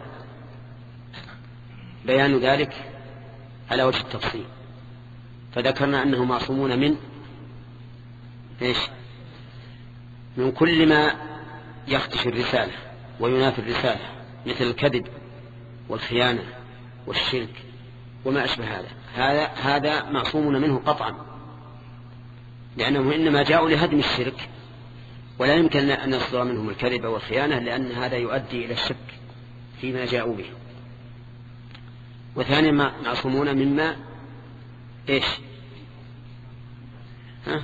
بيان ذلك على وجه التفصيل. فذكرنا أنه معصومون من إيش؟ من كل ما يخدش الرسالة وينافي الرسالة، مثل الكذب والخيانة والشرك وما أشبه هذا. هذا هذا معصومون منه قطعا، لأنهم إنما جاءوا لهدم الشرك، ولا يمكن أن يصدر منهم الكذب والخيانة، لأن هذا يؤدي إلى الشك فيما جاءوا به. وثانيا معصومون مما إيش؟ ها؟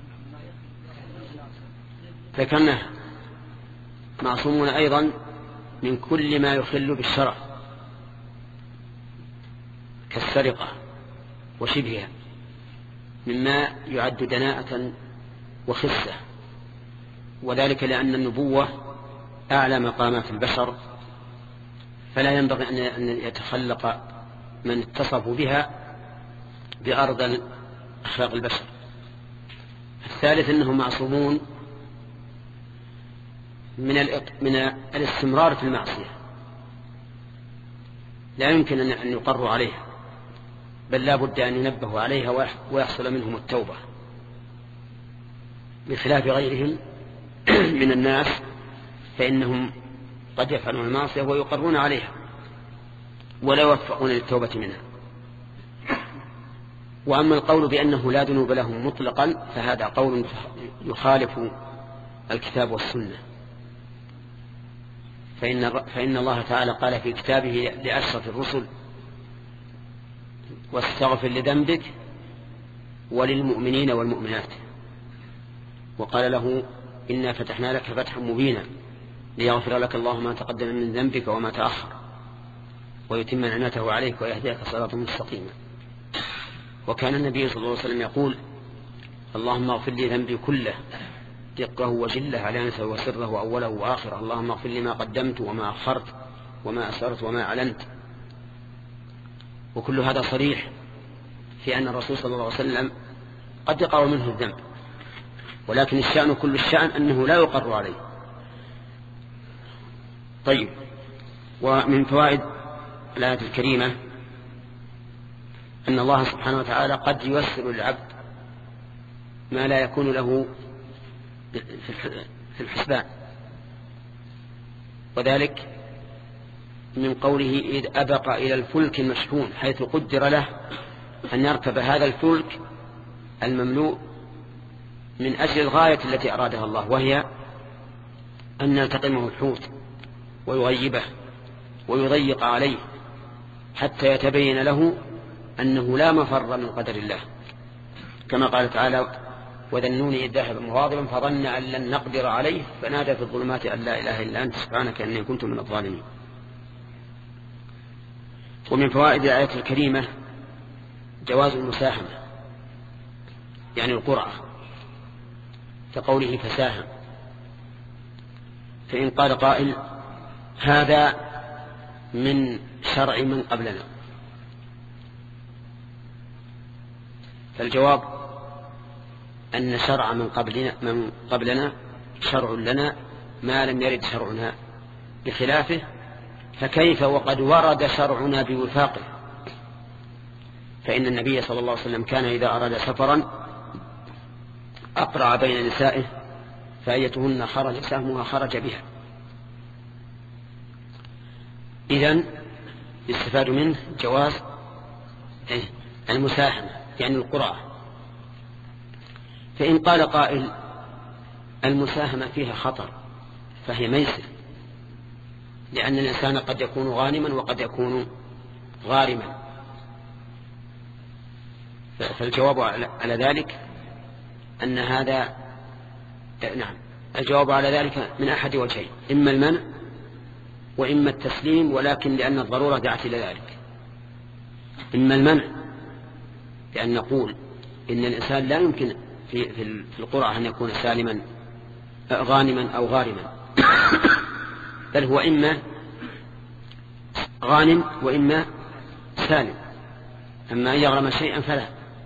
ذكرناه معصومون أيضا من كل ما يخل بالشرع كالسرقة وشبهها مما يعد دناءة وخسة، وذلك لأن النبوة أعلى مقامات البشر، فلا ينبغي أن يتخلق من اتصفوا بها بأرذل أخلاق البشر. الثالث أنهم معصومون من من الاستمرار في المعصية، لا يمكن أن يقروا عليها، بل لا بد أن ينبهوا عليها ويحصل منهم التوبة، بخلاف غيرهم من الناس فإنهم قد يفعلون المعصية ويقرون عليها ولا يوفقون للتوبة منها. وأما القول بأنه لا ذنوب لهم مطلقا فهذا قول يخالف الكتاب والسنة، فإن, فإن الله تعالى قال في كتابه لأشرف الرسل واستغفر لذنبك وللمؤمنين والمؤمنات، وقال له إنا فتحنا لك فتحا مبينا ليغفر لك الله ما تقدم من ذنبك وما تأخر ويتم نعمته عليك ويهديك صراطا مستقيما. وكان النبي صلى الله عليه وسلم يقول اللهم اغفر لي ذنبي كله دقه وجله علانته وسره وأوله وآخره، اللهم اغفر لي ما قدمت وما أخرت وما أسررت وما أعلنت. وكل هذا صريح في أن الرسول صلى الله عليه وسلم قد يقع منه الذنب، ولكن الشأن كل الشأن أنه لا يقر عليه. طيب، ومن فوائد الآية الكريمة أن الله سبحانه وتعالى قد ييسر العبد ما لا يكون له في الحسبان، وذلك من قوله إذ أبق إلى الفلك المشحون، حيث قدر له أن يركب هذا الفلك المملوء من أجل الغاية التي أرادها الله، وهي أن يلتقمه الحوت ويغيبه ويضيق عليه حتى يتبين له أنه لا مفر من قدر الله، كما قال تعالى وذا النون إذ ذهب مغاضبا فظن أن لن نقدر عليه فنادى في الظلمات أن لا إله إلا أنت سبحانك إني كنت من الظالمين. ومن فوائد الآية الكريمة جواز المساهمة يعني القرعة كقوله فساهم. فإن قال قائل هذا من شرع من قبلنا، فالجواب أن شرع من قبلنا, من قبلنا شرع لنا ما لم يرد شرعنا بخلافه، فكيف وقد ورد شرعنا بوفاقه. فإن النبي صلى الله عليه وسلم كان إذا أراد سفرا أقرع بين نسائه فأيتهن خرج سهمها خرج بها. إذن يستفاد منه جواز المساهمة يعني القرعة. فإن قال قائل المساهمة فيها خطر فهي ميسر، لأن الإنسان قد يكون غانما وقد يكون غارما، فالجواب على ذلك أن هذا نعم الجواب على ذلك من أحد وجهين، إما المنع وإما التسليم، ولكن لأن الضرورة دعت إلى ذلك. إما المنع لأن نقول إن الإنسان لا يمكن في, في القرعة أن يكون سالما غانما أو غارما، بل هو إما غانم وإما سالم، أما أن يغرم شيئا فلا.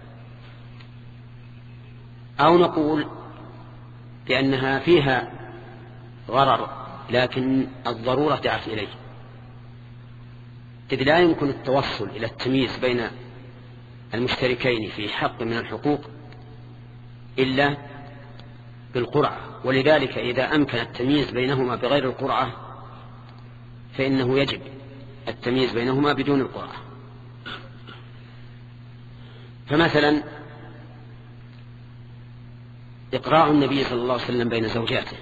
أو نقول بأنها فيها غرر لكن الضرورة دعت إليه، إذ لا يمكن التوصل إلى التمييز بين المشتركين في حق من الحقوق إلا بالقرعة، ولذلك إذا أمكن التمييز بينهما بغير القرعة فإنه يجب التمييز بينهما بدون القرعة. فمثلا إقراع النبي صلى الله عليه وسلم بين زوجاته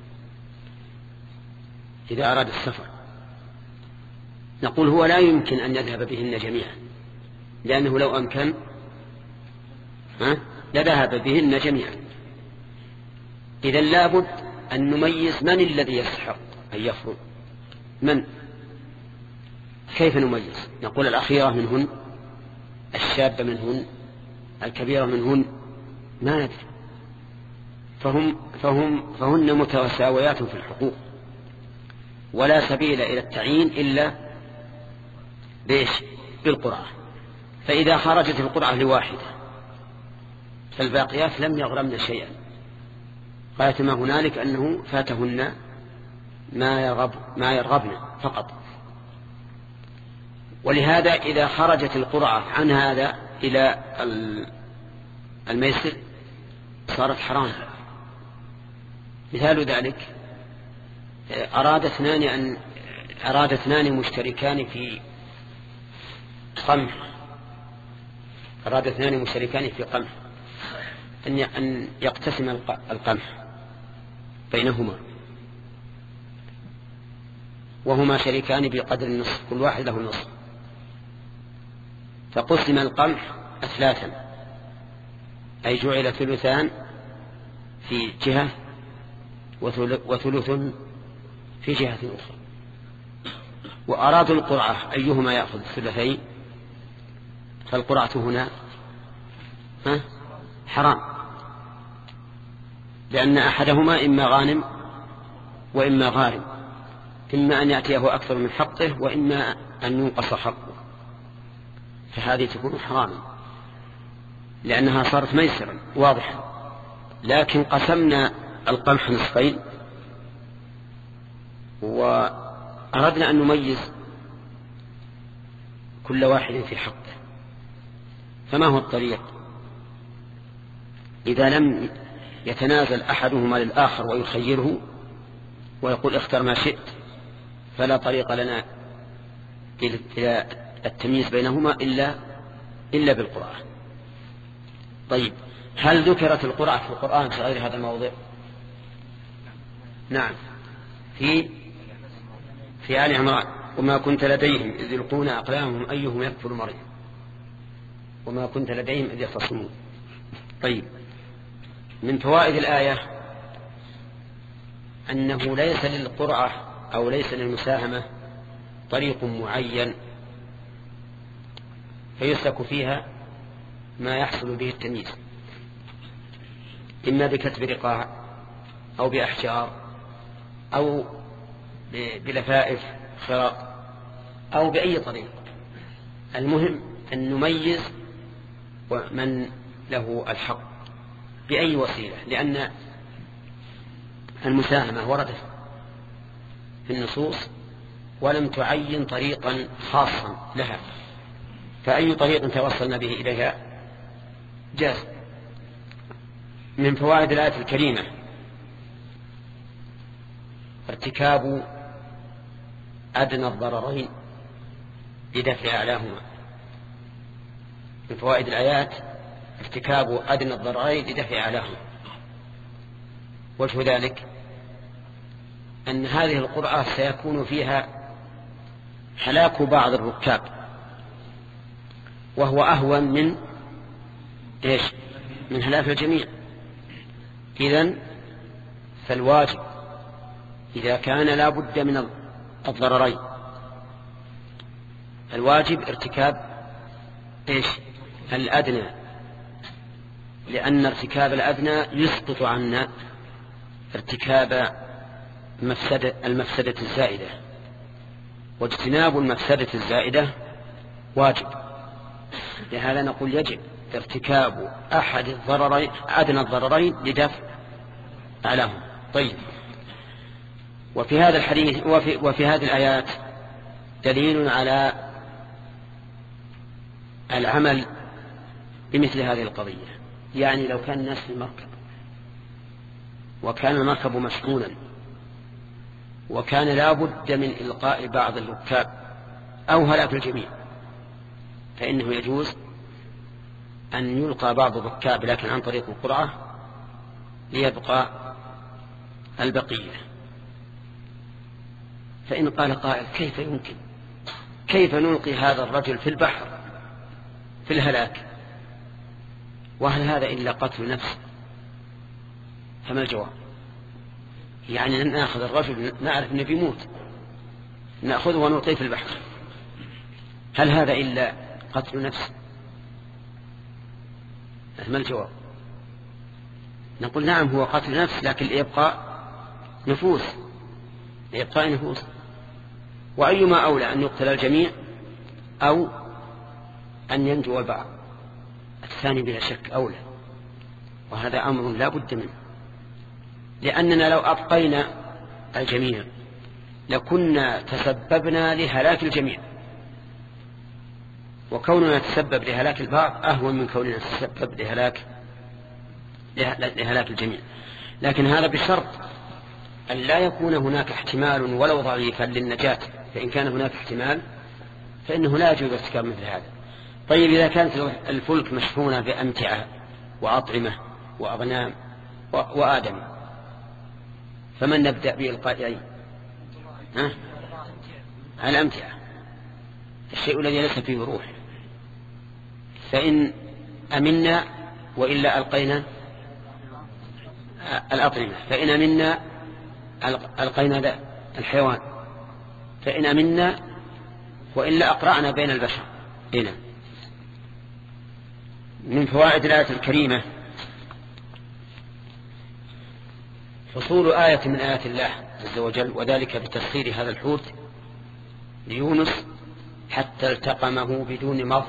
إذا أراد السفر، نقول هو لا يمكن أن يذهب بهن جميعا، لأنه لو أمكن لذهب بهن جميعا. إذن لابد أن نميز من الذي يستحق أن يفرض من. كيف نميز؟ نقول الأخيرة منهن، الشابة منهن، الكبيرة منهن، ما ندري، فهم فهم فهن متساويات في الحقوق، ولا سبيل إلى التعيين إلا بإيش؟ بالقرعة. فإذا خرجت القرعة لواحدة فالباقيات لم يغرمن شيئا، غاية ما هنالك أنه فاتهن ما يرغب ما يرغبن فقط. ولهذا إذا خرجت القرعة عن هذا إلى الميسر صارت حرام. مثال ذلك أراد اثنان أن أراد اثنان مشتركان في قمح أراد اثنان مشتركان في قمح أن أن يقتسم القمح بينهما، وهما شريكان بقدر النصف، كل واحد له النصف، فقسم القمح أثلاثا، أي جعل ثلثان في جهة وثلث في جهة أخرى، وأرادوا القرعة أيهما يأخذ الثلثين، فالقرعة هنا حرام، لأن أحدهما إما غانم وإما غارم، إما أن يأتيه أكثر من حقه وإما أن ينقص حقه، فهذه تكون حراما لأنها صارت ميسرا واضحا. لكن قسمنا القمح نصفين وأردنا أن نميز كل واحد في حقه، فما هو الطريق؟ إذا لم يتنازل أحدهما للآخر ويخيره ويقول اختر ما شئت، فلا طريق لنا إلى التمييز بينهما إلا إلا بالقرعة. طيب، هل ذكرت القرعة في القرآن في غير هذا الموضع؟ نعم، في في آل عمران: وما كنت لديهم إذ يلقون أقلامهم أيهم يكفر مريم وما كنت لديهم إذ يختصمون. طيب، من فوائد الآية أنه ليس للقرعة أو ليس للمساهمة طريق معين فيسلك فيها ما يحصل به التمييز، إما بكتب رقاع أو بأحجار أو بلفائف خراق أو بأي طريق. المهم أن نميز من له الحق بأي وسيلة، لأن المساهمة وردت في النصوص ولم تعين طريقا خاصا لها، فأي طريق توصلنا به إليها جاز. من فوائد الآية الكريمة ارتكاب أدنى الضررين لدفع أعلاهما. من فوائد الآيات ارتكاب أدنى الضررين لدفع أعلاهما. وجه ذلك أن هذه القرآن سيكون فيها هلاك بعض الركاب، وهو أهون من إيش؟ من هلاك الجميع. إذن فالواجب إذا كان لا بد من الضررين الواجب ارتكاب إيش؟ الأدنى، لأن ارتكاب الأدنى يسقط عنا ارتكاب مفسدة المفسدة الزائدة، واجتناب المفسدة الزائدة واجب. لهذا نقول يجب ارتكاب أحد الضررين أدنى الضررين لدفع أعلاهم. طيب، وفي هذا الحديث وفي, وفي هذه الآيات دليل على العمل بمثل هذه القضية. يعني لو كان الناس في المركب وكان المركب مشحونا وكان لا بد من إلقاء بعض الركاب أو هلاك الجميع، فإنه يجوز أن يلقى بعض الركاب لكن عن طريق القرعة ليبقى البقية. فإن قال قائل كيف يمكن كيف نلقي هذا الرجل في البحر في الهلاك، وهل هذا إلا قتل نفس؟ فما الجواب؟ يعني نأخذ الرجل نعرف أنه بيموت نأخذه ونلقيه في البحر، هل هذا إلا قتل نفس؟ ما الجواب؟ نقول نعم هو قتل نفس، لكن لإبقاء نفوس لإبقاء نفوس. وأيما أولى أن يقتل الجميع أو أن ينجو البعض؟ الثاني بلا شك أولى، وهذا أمر لا بد منه، لأننا لو أبقينا الجميع لكنا تسببنا لهلاك الجميع، وكوننا نتسبب لهلاك البعض أهون من كوننا نتسبب لهلاك لهلاك الجميع. لكن هذا بشرط أن لا يكون هناك احتمال ولو ضعيفا للنجاة، فإن كان هناك احتمال فإنه لا يجوز ارتكاب مثل هذا. طيب، إذا كانت الفلك مشحونة بأمتعة وأطعمة وأغنام وآدم، فمن نبدأ بإلقاء أي ها؟ على الأمتعة، الشيء الذي ليس فيه روح. فإن أمنا وإلا ألقينا الأطعمة، فإن أمنا ألقينا الحيوان، فإن أمنا وإلا أقرأنا بين البشر. هنا من فوائد الآية الكريمة حصول آية من آيات الله عز وجل، وذلك بتسخير هذا الحوت ليونس حتى التقمه بدون مرض.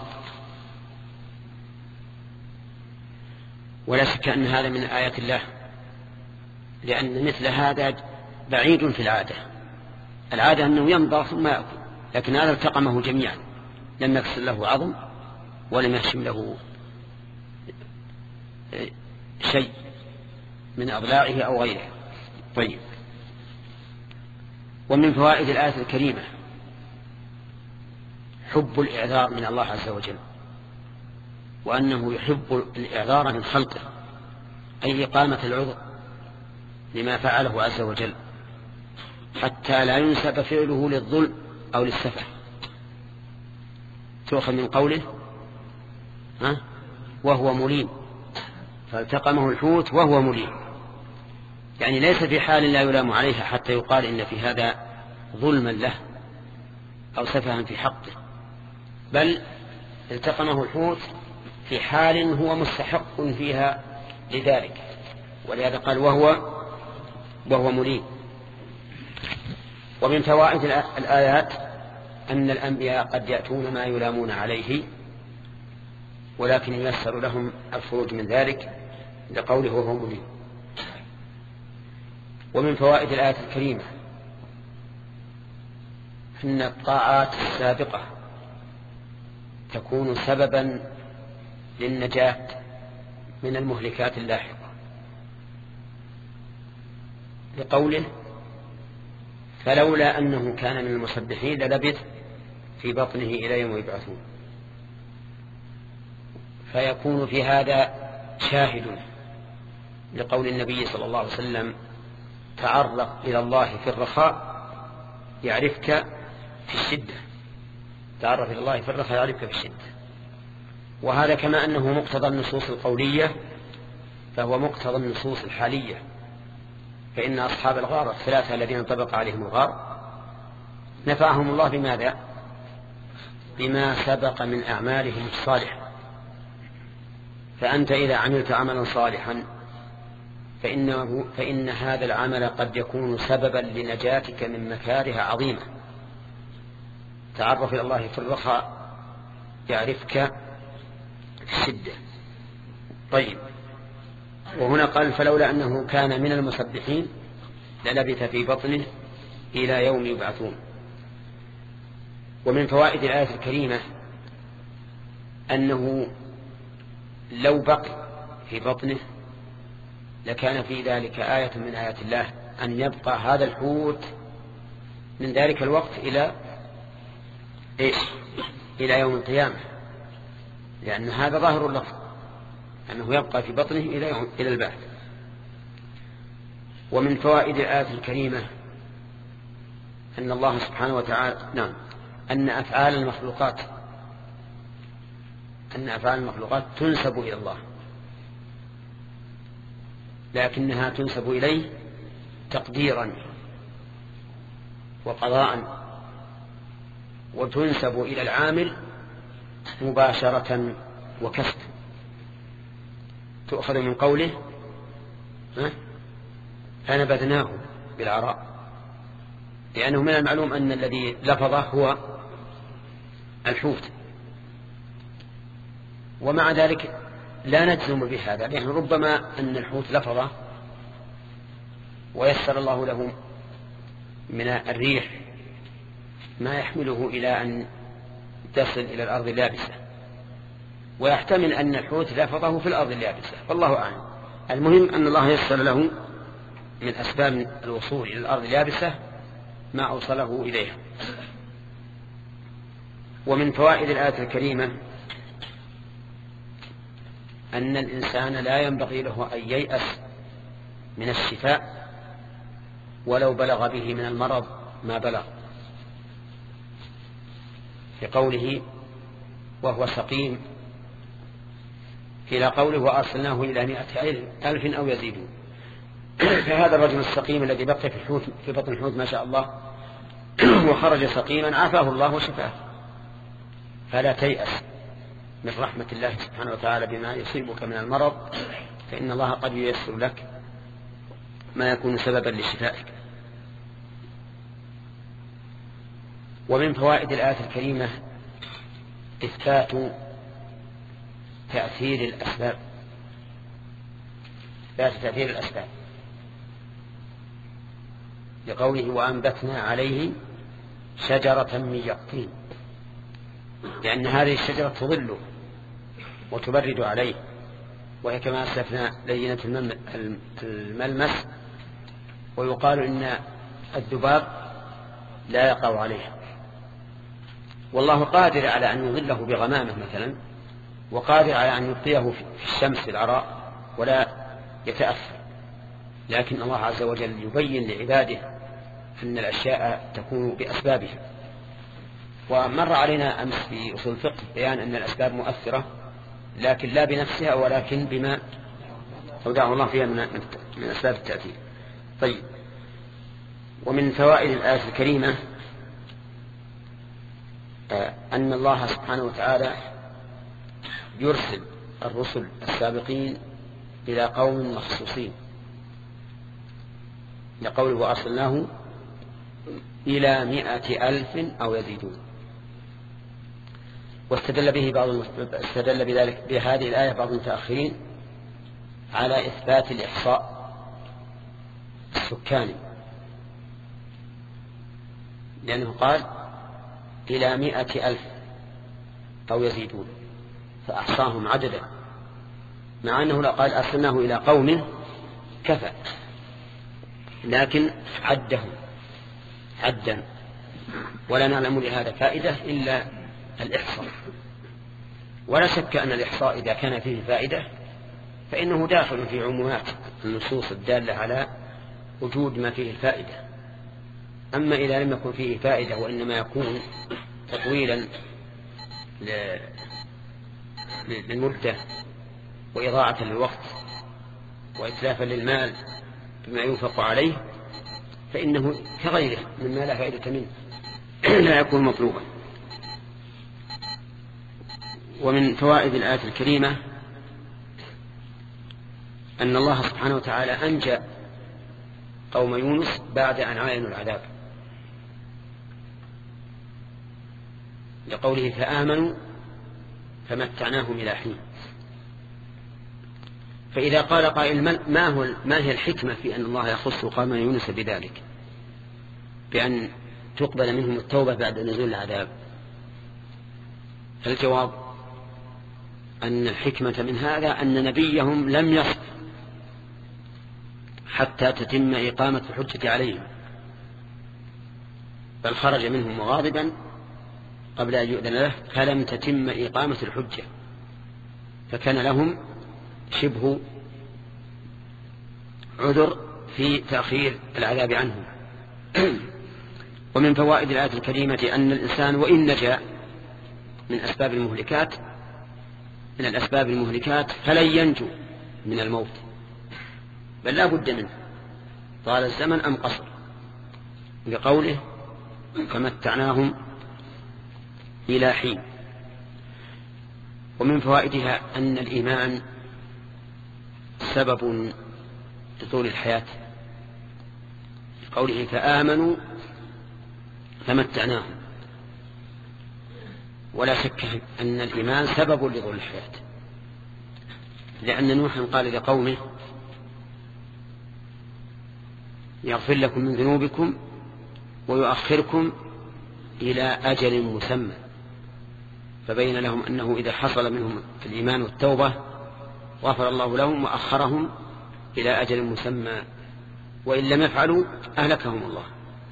ولا شك أن هذا من آيات الله، لأن مثل هذا بعيد في العادة. العادة أنه يمضى ثم يأكل، لكن هذا التقمه جميعا، لم يكسر له عظم ولم يهشم له شيء من أضلاعه أو غيره. طيب، ومن فوائد الآية الكريمة حب الإعذار من الله عز وجل، وأنه يحب الإعذار من خلقه، أي إقامة العذر لما فعله عز وجل، حتى لا ينسب فعله للظلم أو للسفه. تؤخذ من قوله ها وهو مليم، فالتقمه الحوت وهو مليم، يعني ليس في حال لا يلام عليها حتى يقال إن في هذا ظلما له أو سفها في حقه، بل التقمه الحوت في حال هو مستحق فيها لذلك، ولهذا قال وهو وهو مليم. ومن فوائد الآيات أن الأنبياء قد يأتون ما يلامون عليه ولكن ييسر لهم الخروج من ذلك لقوله وهو مليم. ومن فوائد الآية الكريمة أن الطاعات السابقة تكون سببا للنجاة من المهلكات اللاحقة، لقوله فلولا أنه كان من المسبحين للبث في بطنه إلى يوم يبعثون. فيكون في هذا شاهد لقول النبي صلى الله عليه وسلم تعرف إلى الله في الرخاء يعرفك في الشدة، تعرف إلى الله في الرخاء يعرفك في الشدة. وهذا كما أنه مقتضى النصوص القولية فهو مقتضى النصوص الحالية، فإن أصحاب الغار الثلاثة الذين انطبق عليهم الغار نفعهم الله بماذا؟ بما سبق من أعمالهم الصالحة. فأنت إذا عملت عملا صالحا فإنه فإن هذا العمل قد يكون سببا لنجاتك من مكاره عظيمة. تعرف إلى الله في الرخاء يعرفك في الشدة. طيب، وهنا قال فلولا أنه كان من المسبحين للبث في بطنه إلى يوم يبعثون. ومن فوائد الآية الكريمة أنه لو بقي في بطنه لكان في ذلك آية من آيات الله أن يبقى هذا الحوت من ذلك الوقت إلى إيش؟ إلى يوم القيامة، لأن هذا ظاهر اللفظ أنه يبقى في بطنه إلى يوم إلى البعث. ومن فوائد الآية الكريمة أن الله سبحانه وتعالى نعم أن أفعال المخلوقات أن أفعال المخلوقات تنسب إلى الله، لكنها تنسب إليه تقديرا وقضاء، وتنسب إلى العامل مباشرة وكسب. تؤخذ من قوله فنبذناه بالعراء، لأنه من المعلوم أن الذي لفظه هو الحوت، ومع ذلك لا نجزم بهذا، لأن ربما أن الحوت لفظه ويسر الله له من الريح ما يحمله إلى أن تصل إلى الأرض اليابسة، ويحتمل أن الحوت لفظه في الأرض اليابسة، والله أعلم. المهم أن الله يسر له من أسباب الوصول إلى الأرض اليابسة ما أوصله إليها. ومن فوائد الآية الكريمة أن الإنسان لا ينبغي له أن ييأس من الشفاء ولو بلغ به من المرض ما بلغ، في قوله وهو سقيم إلى قوله وأرسلناه إلى مئة ألف أو يزيدون. فهذا الرجل السقيم الذي بقي في الحوت في بطن الحوت ما شاء الله وخرج سقيما عافاه الله وشفاه. فلا تيأس من رحمة الله سبحانه وتعالى بما يصيبك من المرض، فإن الله قد ييسر لك ما يكون سببا لشفائك. ومن فوائد الآية الكريمة إثبات تأثير الأسباب، إثبات تأثير الأسباب لقوله وأنبتنا عليه شجرة من يقطين، لأن هذه الشجرة تظله وتبرد عليه، وهي كما أسلفنا لينة الملمس، ويقال إن الذباب لا يقع عليها، والله قادر على أن يظله بغمامة مثلا، وقادر على أن يبقيه في الشمس في العراء ولا يتأثر، لكن الله عز وجل يبين لعباده أن الأشياء تكون بأسبابها. ومر علينا أمس في أصول الفقه بيان أن الأسباب مؤثرة، لكن لا بنفسها ولكن بما أودعه الله فيها من من أسباب التأثير. طيب، ومن فوائد الآية الكريمة أن الله سبحانه وتعالى يرسل الرسل السابقين إلى قوم مخصوصين، لقوله وأرسلناه إلى مئة ألف أو يزيدون. واستدل به بعض استدل بذلك بهذه الآية بعض المتأخرين على إثبات الإحصاء السكاني، لأنه قال إلى مئة ألف أو يزيدون فأحصاهم عددا، مع أنه لا قال أرسلناه إلى قوم كفى، لكن عده عدا، ولا نعلم لهذا فائدة إلا الإحصاء. ولا شك أن الإحصاء إذا كان فيه فائدة فإنه داخل في عمومات النصوص الدالة على وجود ما فيه الفائدة. أما إذا لم يكن فيه فائدة وإنما يكون تطويلا للمدة وإضاعة للوقت وإتلافا للمال بما ينفق عليه فإنه كغيره مما لا فائدة منه لا يكون مطلوبا. ومن فوائد الآية الكريمة أن الله سبحانه وتعالى أنجى قوم يونس بعد أن عاينوا العذاب، لقوله فآمنوا فمتعناهم إلى حين. فإذا قال قائل ما هو ما هي الحكمة في أن الله يخص قوم يونس بذلك، بأن تقبل منهم التوبة بعد نزول العذاب؟ فالجواب أن الحكمة من هذا أن نبيهم لم يصبر حتى تتم إقامة الحجة عليهم، بل خرج منهم مغاضبا قبل أن يؤذن له فلم تتم إقامة الحجة، فكان لهم شبه عذر في تأخير العذاب عنهم. ومن فوائد الآية الكريمة أن الإنسان وإن نجا من أسباب المهلكات من الأسباب المهلكات فلن ينجو من الموت، بل لا بد منه طال الزمن أم قصر، لقوله فمتعناهم إلى حين. ومن فوائدها أن الإيمان سبب لطول الحياة، قوله فآمنوا فمتعناهم، ولا شك أن الإيمان سبب لطول الحياة، لأن نوحا قال لقومه يغفر لكم من ذنوبكم ويؤخركم إلى أجل مسمى، فبين لهم أنه إذا حصل منهم الإيمان والتوبة غفر الله لهم وأخرهم إلى أجل مسمى، وإن لم يفعلوا أهلكهم الله.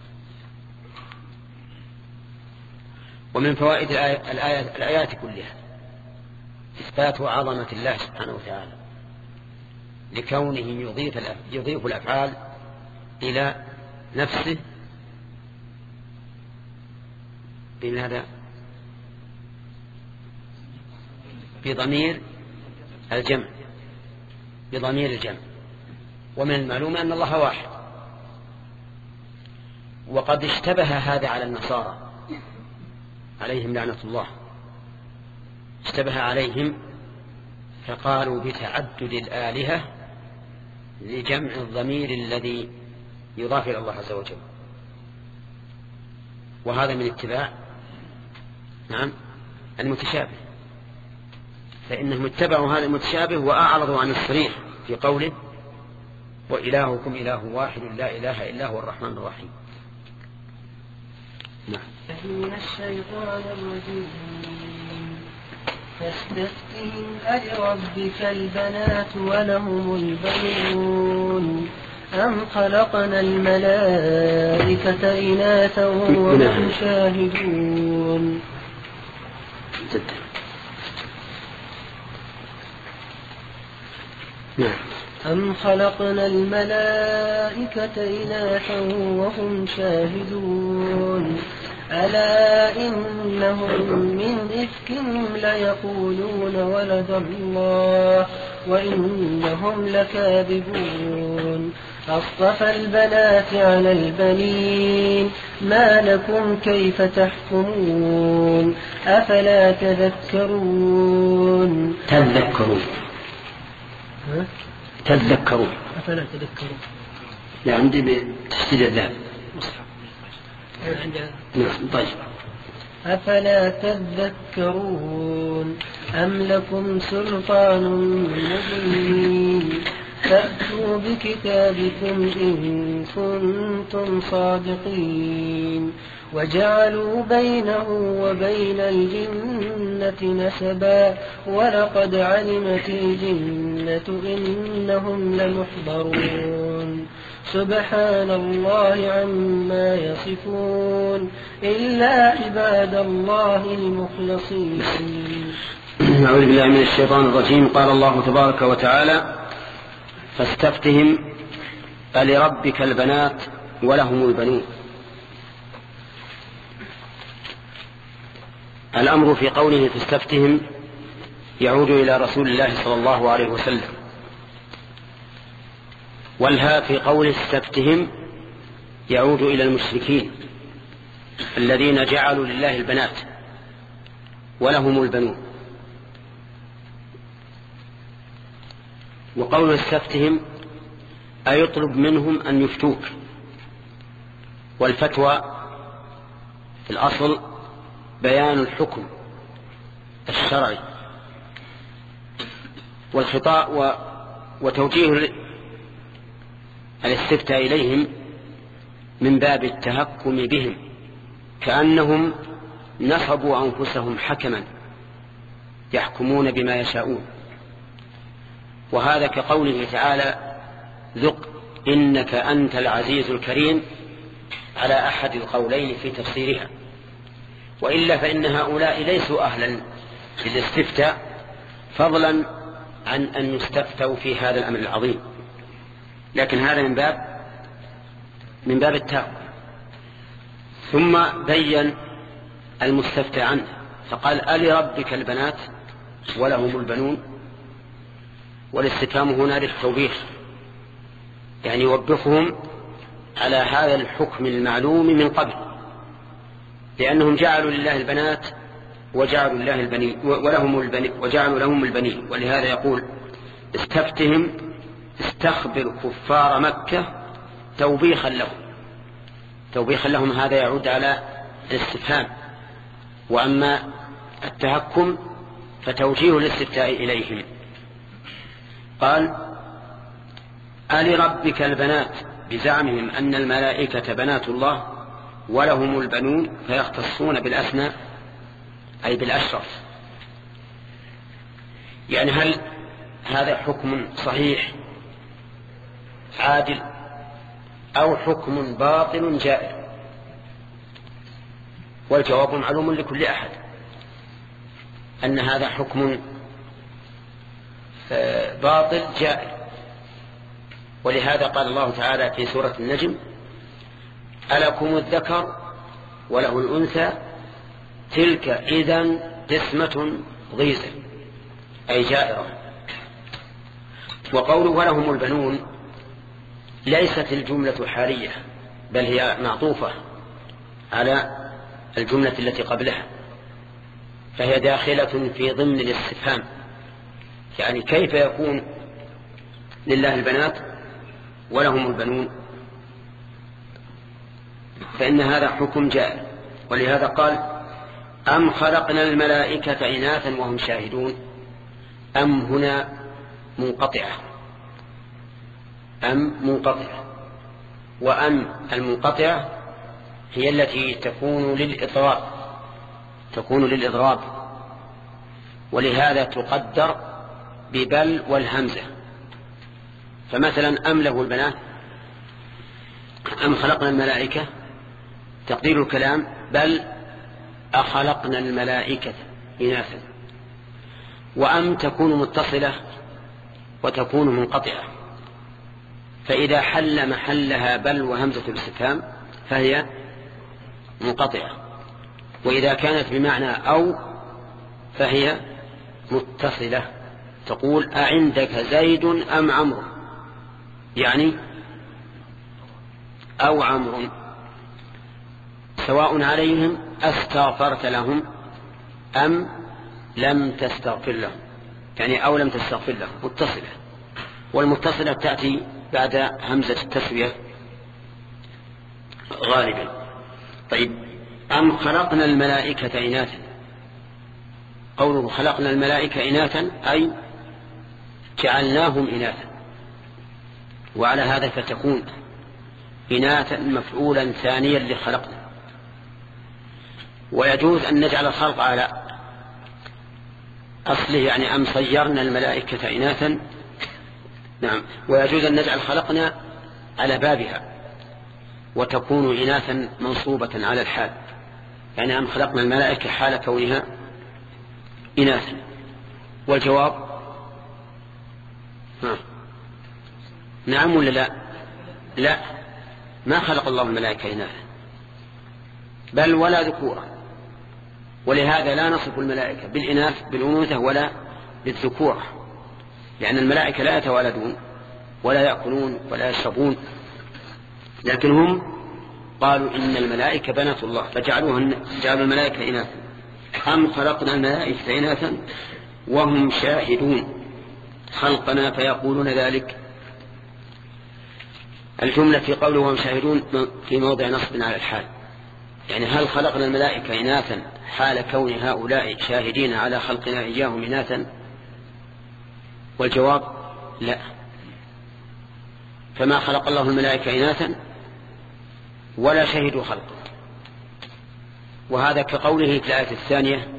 ومن فوائد الآية الآية الآيات كلها إثبات عظمة الله سبحانه وتعالى، لكونه يضيف يضيف الأفعال إلى نفسه بماذا؟ بضمير الجمع بضمير الجمع. ومن المعلوم أن الله واحد، وقد اشتبه هذا على النصارى عليهم لعنة الله، اشتبه عليهم فقالوا بتعدد الآلهة لجمع الضمير الذي يضاف إلى الله عز وجل، وهذا من اتباع نعم المتشابه، فإنهم اتبعوا هذا المتشابه وأعرضوا عن الصريح في قوله وإلهكم إله واحد لا إله إلا هو الرحمن الرحيم. نعم. من الشيطان الرجيم فاستفتهم ألربك البنات ولهم البنون أم خلقنا الملائكة إناثا وهم شاهدون. أم خلقنا الملائكة إناثا وهم شاهدون ألا إنهم من إفكهم ليقولون ولد الله وإنهم لكاذبون أصطفى البنات على البنين ما لكم كيف تحكمون أفلا تذكرون تذكرون ها؟ تذكرون أفلا تذكرون لا عندي بتشديد الذهب نعم طيب أفلا تذكرون أم لكم سلطان مبين فأتوا بكتابكم إن كنتم صادقين وجعلوا بينه وبين الجنة نسبا ولقد علمت الجنة إنهم لمحضرون سبحان الله عما يصفون إلا عباد الله المخلصين. أعوذ بالله من الشيطان الرجيم. قال الله تبارك وتعالى فاستفتهم ألربك البنات ولهم البنون. الأمر في قوله فاستفتهم يعود إلى رسول الله صلى الله عليه وسلم، والها في قوله استفتهم يعود إلى المشركين الذين جعلوا لله البنات ولهم البنون. وقول استفتهم أي يطلب منهم أن يفتوك، والفتوى في الأصل بيان الحكم الشرعي، والخطاء وتوجيه الاستفتاء إليهم من باب التهكم بهم، كأنهم نصبوا أنفسهم حكما يحكمون بما يشاءون. وهذا كقوله تعالى ذق إنك أنت العزيز الكريم على أحد القولين في تفسيرها، وإلا فإن هؤلاء ليسوا أهلا للاستفتاء فضلا عن أن يستفتوا في هذا الأمر العظيم، لكن هذا من باب من باب التقوى. ثم بين المستفتى عنه فقال ألربك البنات ولهم البنون، والاستفهام هنا للتوبيخ، يعني يوبخهم على هذا الحكم المعلوم من قبل، لأنهم جعلوا لله البنات وجعلوا الله البنين ولهم البنين وجعلوا لهم البنين. ولهذا يقول استفتهم استخبر كفار مكة توبيخا لهم. توبيخا لهم هذا يعود على الاستفهام، وأما التهكم فتوجيه الاستفتاء إليهم. قال ألربك البنات بزعمهم أن الملائكة بنات الله ولهم البنون، فيختصون بالأسنى أي بالأشرف. يعني هل هذا حكم صحيح عادل أو حكم باطل جائر؟ والجواب معلوم لكل أحد أن هذا حكم باطل جائر. ولهذا قال الله تعالى في سورة النجم ألكم الذكر وله الأنثى تلك إذن قسمة ضيزى أي جائرة. وقوله ولهم البنون ليست الجملة حالية، بل هي معطوفة على الجملة التي قبلها، فهي داخلة في ضمن الاستفهام. يعني كيف يكون لله البنات ولهم البنون؟ فإن هذا حكم جائر. ولهذا قال أم خلقنا الملائكة إناثا وهم شاهدون. أم هنا منقطعة، أم منقطعة، وأم المنقطعة هي التي تكون للإضراب تكون للإضراب ولهذا تقدر ببل والهمزة. فمثلا أم له البنات أم خلقنا الملائكة تقدير الكلام بل أخلقنا الملائكة إناثا. وأم تكون متصلة وتكون منقطعة، فإذا حل محلها بل وهمزة الاستفهام فهي منقطعة، وإذا كانت بمعنى أو فهي متصلة تقول أعندك زيد أم عمرو، يعني أو عمرو، سواء عليهم أستغفرت لهم أم لم تستغفر لهم، يعني أو لم تستغفر لهم متصلة، والمتصلة تأتي بعد همزة التسوية غالبا. طيب، أم خلقنا الملائكة إناثا، قوله خلقنا الملائكة إناثا أي جعلناهم إناثا، وعلى هذا فتكون إناثا مفعولا ثانيا لخلقنا. ويجوز أن نجعل الخلق على أصله، يعني أم صيرنا الملائكة إناثا، نعم، ويجوز أن نجعل خلقنا على بابها وتكون إناثا منصوبة على الحال، يعني أم خلقنا الملائكة حال كونها إناثا. والجواب ها. نعم ولا لا؟ لا، ما خلق الله الملائكة إناثا بل ولا ذكورا، ولهذا لا نصف الملائكة بالإناث بالأنوثة ولا بالذكورة، لأن الملائكة لا يتوالدون ولا يأكلون ولا يشربون، لكن هم قالوا إن الملائكة بنات الله فجعلوها جعلوا الملائكة إناثا. أم خلقنا الملائكة إناثا وهم شاهدون خلقنا فيقولون ذلك. الجملة في قوله وهم شاهدون في موضع نصب على الحال، يعني هل خلقنا الملائكة إناثا حال كون هؤلاء شاهدين على خلقنا إياهم إناثا؟ والجواب لا، فما خلق الله الملائكة إناثا ولا شهدوا خلقه. وهذا كقوله في الآية الثانية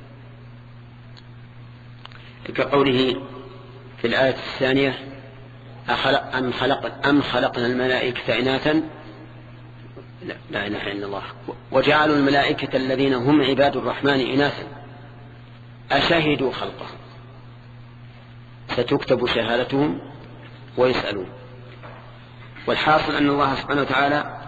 كقوله في الآية الثانية أخلق أم, خلق أم خلقنا الملائكة إناثا، لا, لا إله إلا الله، وجعلوا الملائكة الذين هم عباد الرحمن إناثا أشهدوا خلقه، ستكتب شهادتهم ويسألون. والحاصل أن الله سبحانه وتعالى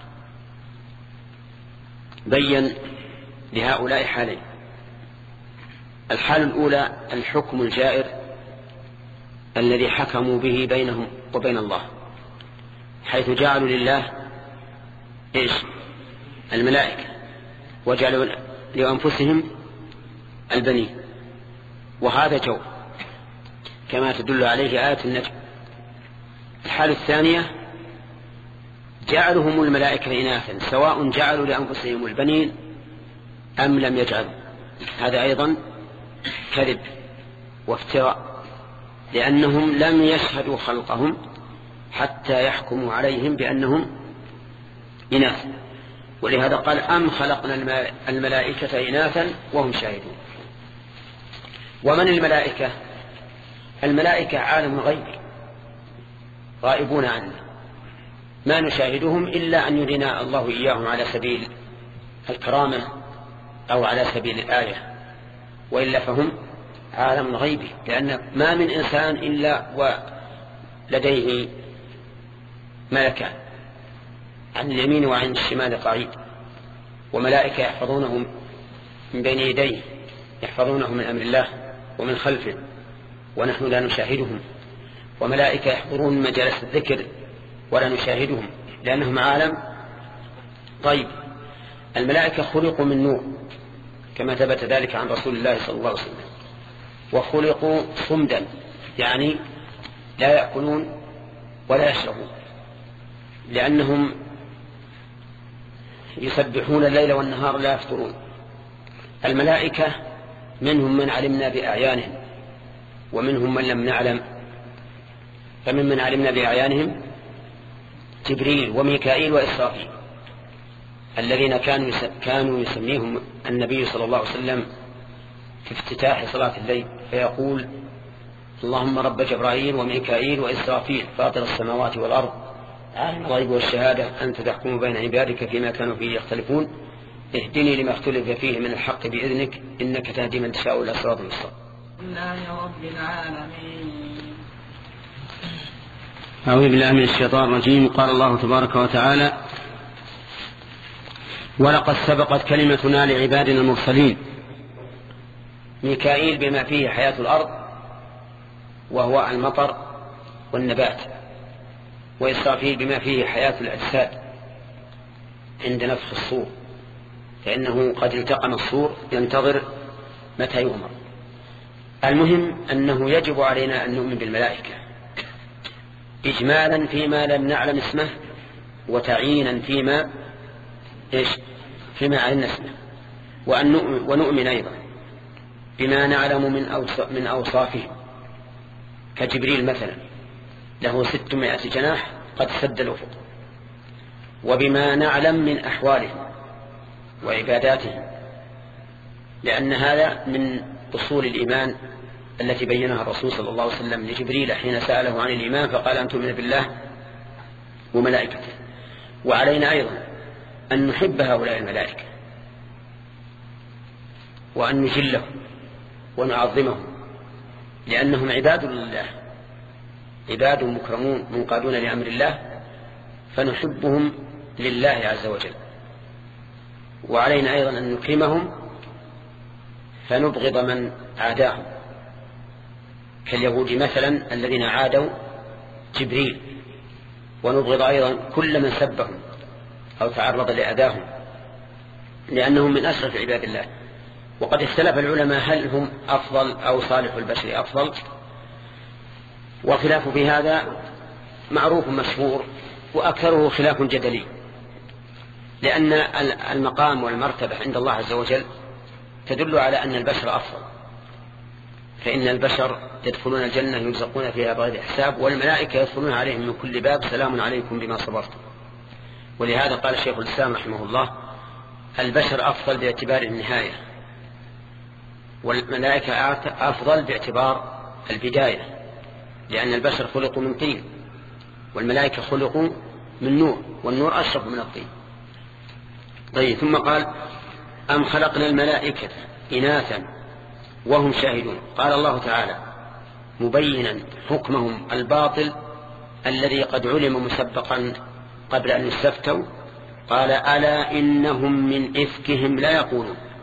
بين لهؤلاء حالين. الحال الأولى الحكم الجائر الذي حكموا به بينهم وبين الله، حيث جعلوا لله إيش؟ الملائكة، وجعلوا لأنفسهم البنين، وهذا جو كما تدل عليه آية النجم. الحالة الثانية جعلهم الملائكة إناثا، سواء جعلوا لأنفسهم البنين أم لم يجعلوا، هذا أيضا كذب وافتراء، لأنهم لم يشهدوا خلقهم حتى يحكموا عليهم بأنهم إناث. ولهذا قال أم خلقنا الملائكة إناثا وهم شاهدون. ومن الملائكة؟ الملائكة عالم الغيب غائبون عنا، ما نشاهدهم إلا أن يرينا الله إياهم على سبيل الكرامة أو على سبيل الآية، وإلا فهم عالم غيبي، لأن ما من إنسان إلا ولديه ملكان عن اليمين وعن الشمال قعيد، وملائكة يحفظونهم من بين يديه، يحفظونه من أمر الله ومن خلفه، ونحن لا نشاهدهم. وملائكة يحضرون مجالس الذكر ولا نشاهدهم لأنهم عالم طيب. الملائكة خلقوا من نور كما ثبت ذلك عن رسول الله صلى الله عليه وسلم، وخلقوا صمدا، يعني لا يأكلون ولا يشربون، لأنهم يسبحون الليل والنهار لا يفطرون. الملائكة منهم من علمنا بأعيانهم ومنهم من لم نعلم، فمن من علمنا بأعيانهم جبريل وميكائيل وإسرافيل، الذين كانوا كانوا يسميهم النبي صلى الله عليه وسلم في افتتاح صلاة الليل فيقول اللهم رب جبرائيل وميكائيل وإسرافيل فاطر السماوات والأرض عالم الغيب والشهادة أنت تحكم بين عبادك فيما كانوا فيه يختلفون اهدني لما اختلف فيه من الحق بإذنك إنك تهدي من تشاء إلى صراط مستقيم. الله رب العالمين. أعوذ بالله من الشيطان الرجيم. قال الله تبارك وتعالى ولقد سبقت كلمتنا لعبادنا المرسلين. ميكائيل بما فيه حياة الأرض وهو المطر والنبات، وإسرافيل بما فيه حياة الأجساد عند نفخ الصور، فإنه قد التقم الصور ينتظر متى يؤمر. المهم أنه يجب علينا أن نؤمن بالملائكة إجمالا فيما لم نعلم اسمه، وتعيينا فيما إيش فيما علمنا اسمه، وأن نؤمن ونؤمن أيضا بما نعلم من من أوصافه، كجبريل مثلا له ستمائة جناح قد سد الأفق، وبما نعلم من أحواله وعباداته، لأن هذا من أصول الإيمان التي بينها الرسول صلى الله عليه وسلم لجبريل حين سأله عن الإيمان فقال أن تؤمن بالله وملائكته. وعلينا أيضا أن نحب هؤلاء الملائكة وأن نجلهم ونعظمهم، لأنهم عباد لله، عباد مكرمون منقادون لأمر الله، فنحبهم لله عز وجل. وعلينا أيضا أن نكرمهم فنبغض من عاداهم، كاليهود مثلا الذين عادوا جبريل، ونبغض أيضا كل من سبهم أو تعرض لأذاهم، لأنهم من أشرف عباد الله. وقد اختلف العلماء هل هم أفضل أو صالح البشر أفضل، وخلاف في هذا معروف مشهور، وأكثره خلاف جدلي، لأن المقام والمرتبة عند الله عز وجل تدل على أن البشر أفضل، فإن البشر يدخلون الجنة يرزقون فيها بغير حساب، والملائكة يدخلون عليهم من كل باب سلام عليكم بما صبرتم. ولهذا قال الشيخ الإسلام رحمه الله البشر أفضل باعتبار النهاية، والملائكة أفضل باعتبار البداية، لأن البشر خلقوا من طين والملائكة خلقوا من نور، والنور أشرف من الطين. طيب، ثم قال أم خلقنا الملائكة إناثا وهم شاهدون. قال الله تعالى مبينا حكمهم الباطل الذي قد علم مسبقا قبل أن يستفتوا، قال ألا إنهم من إفكهم لا يقولون.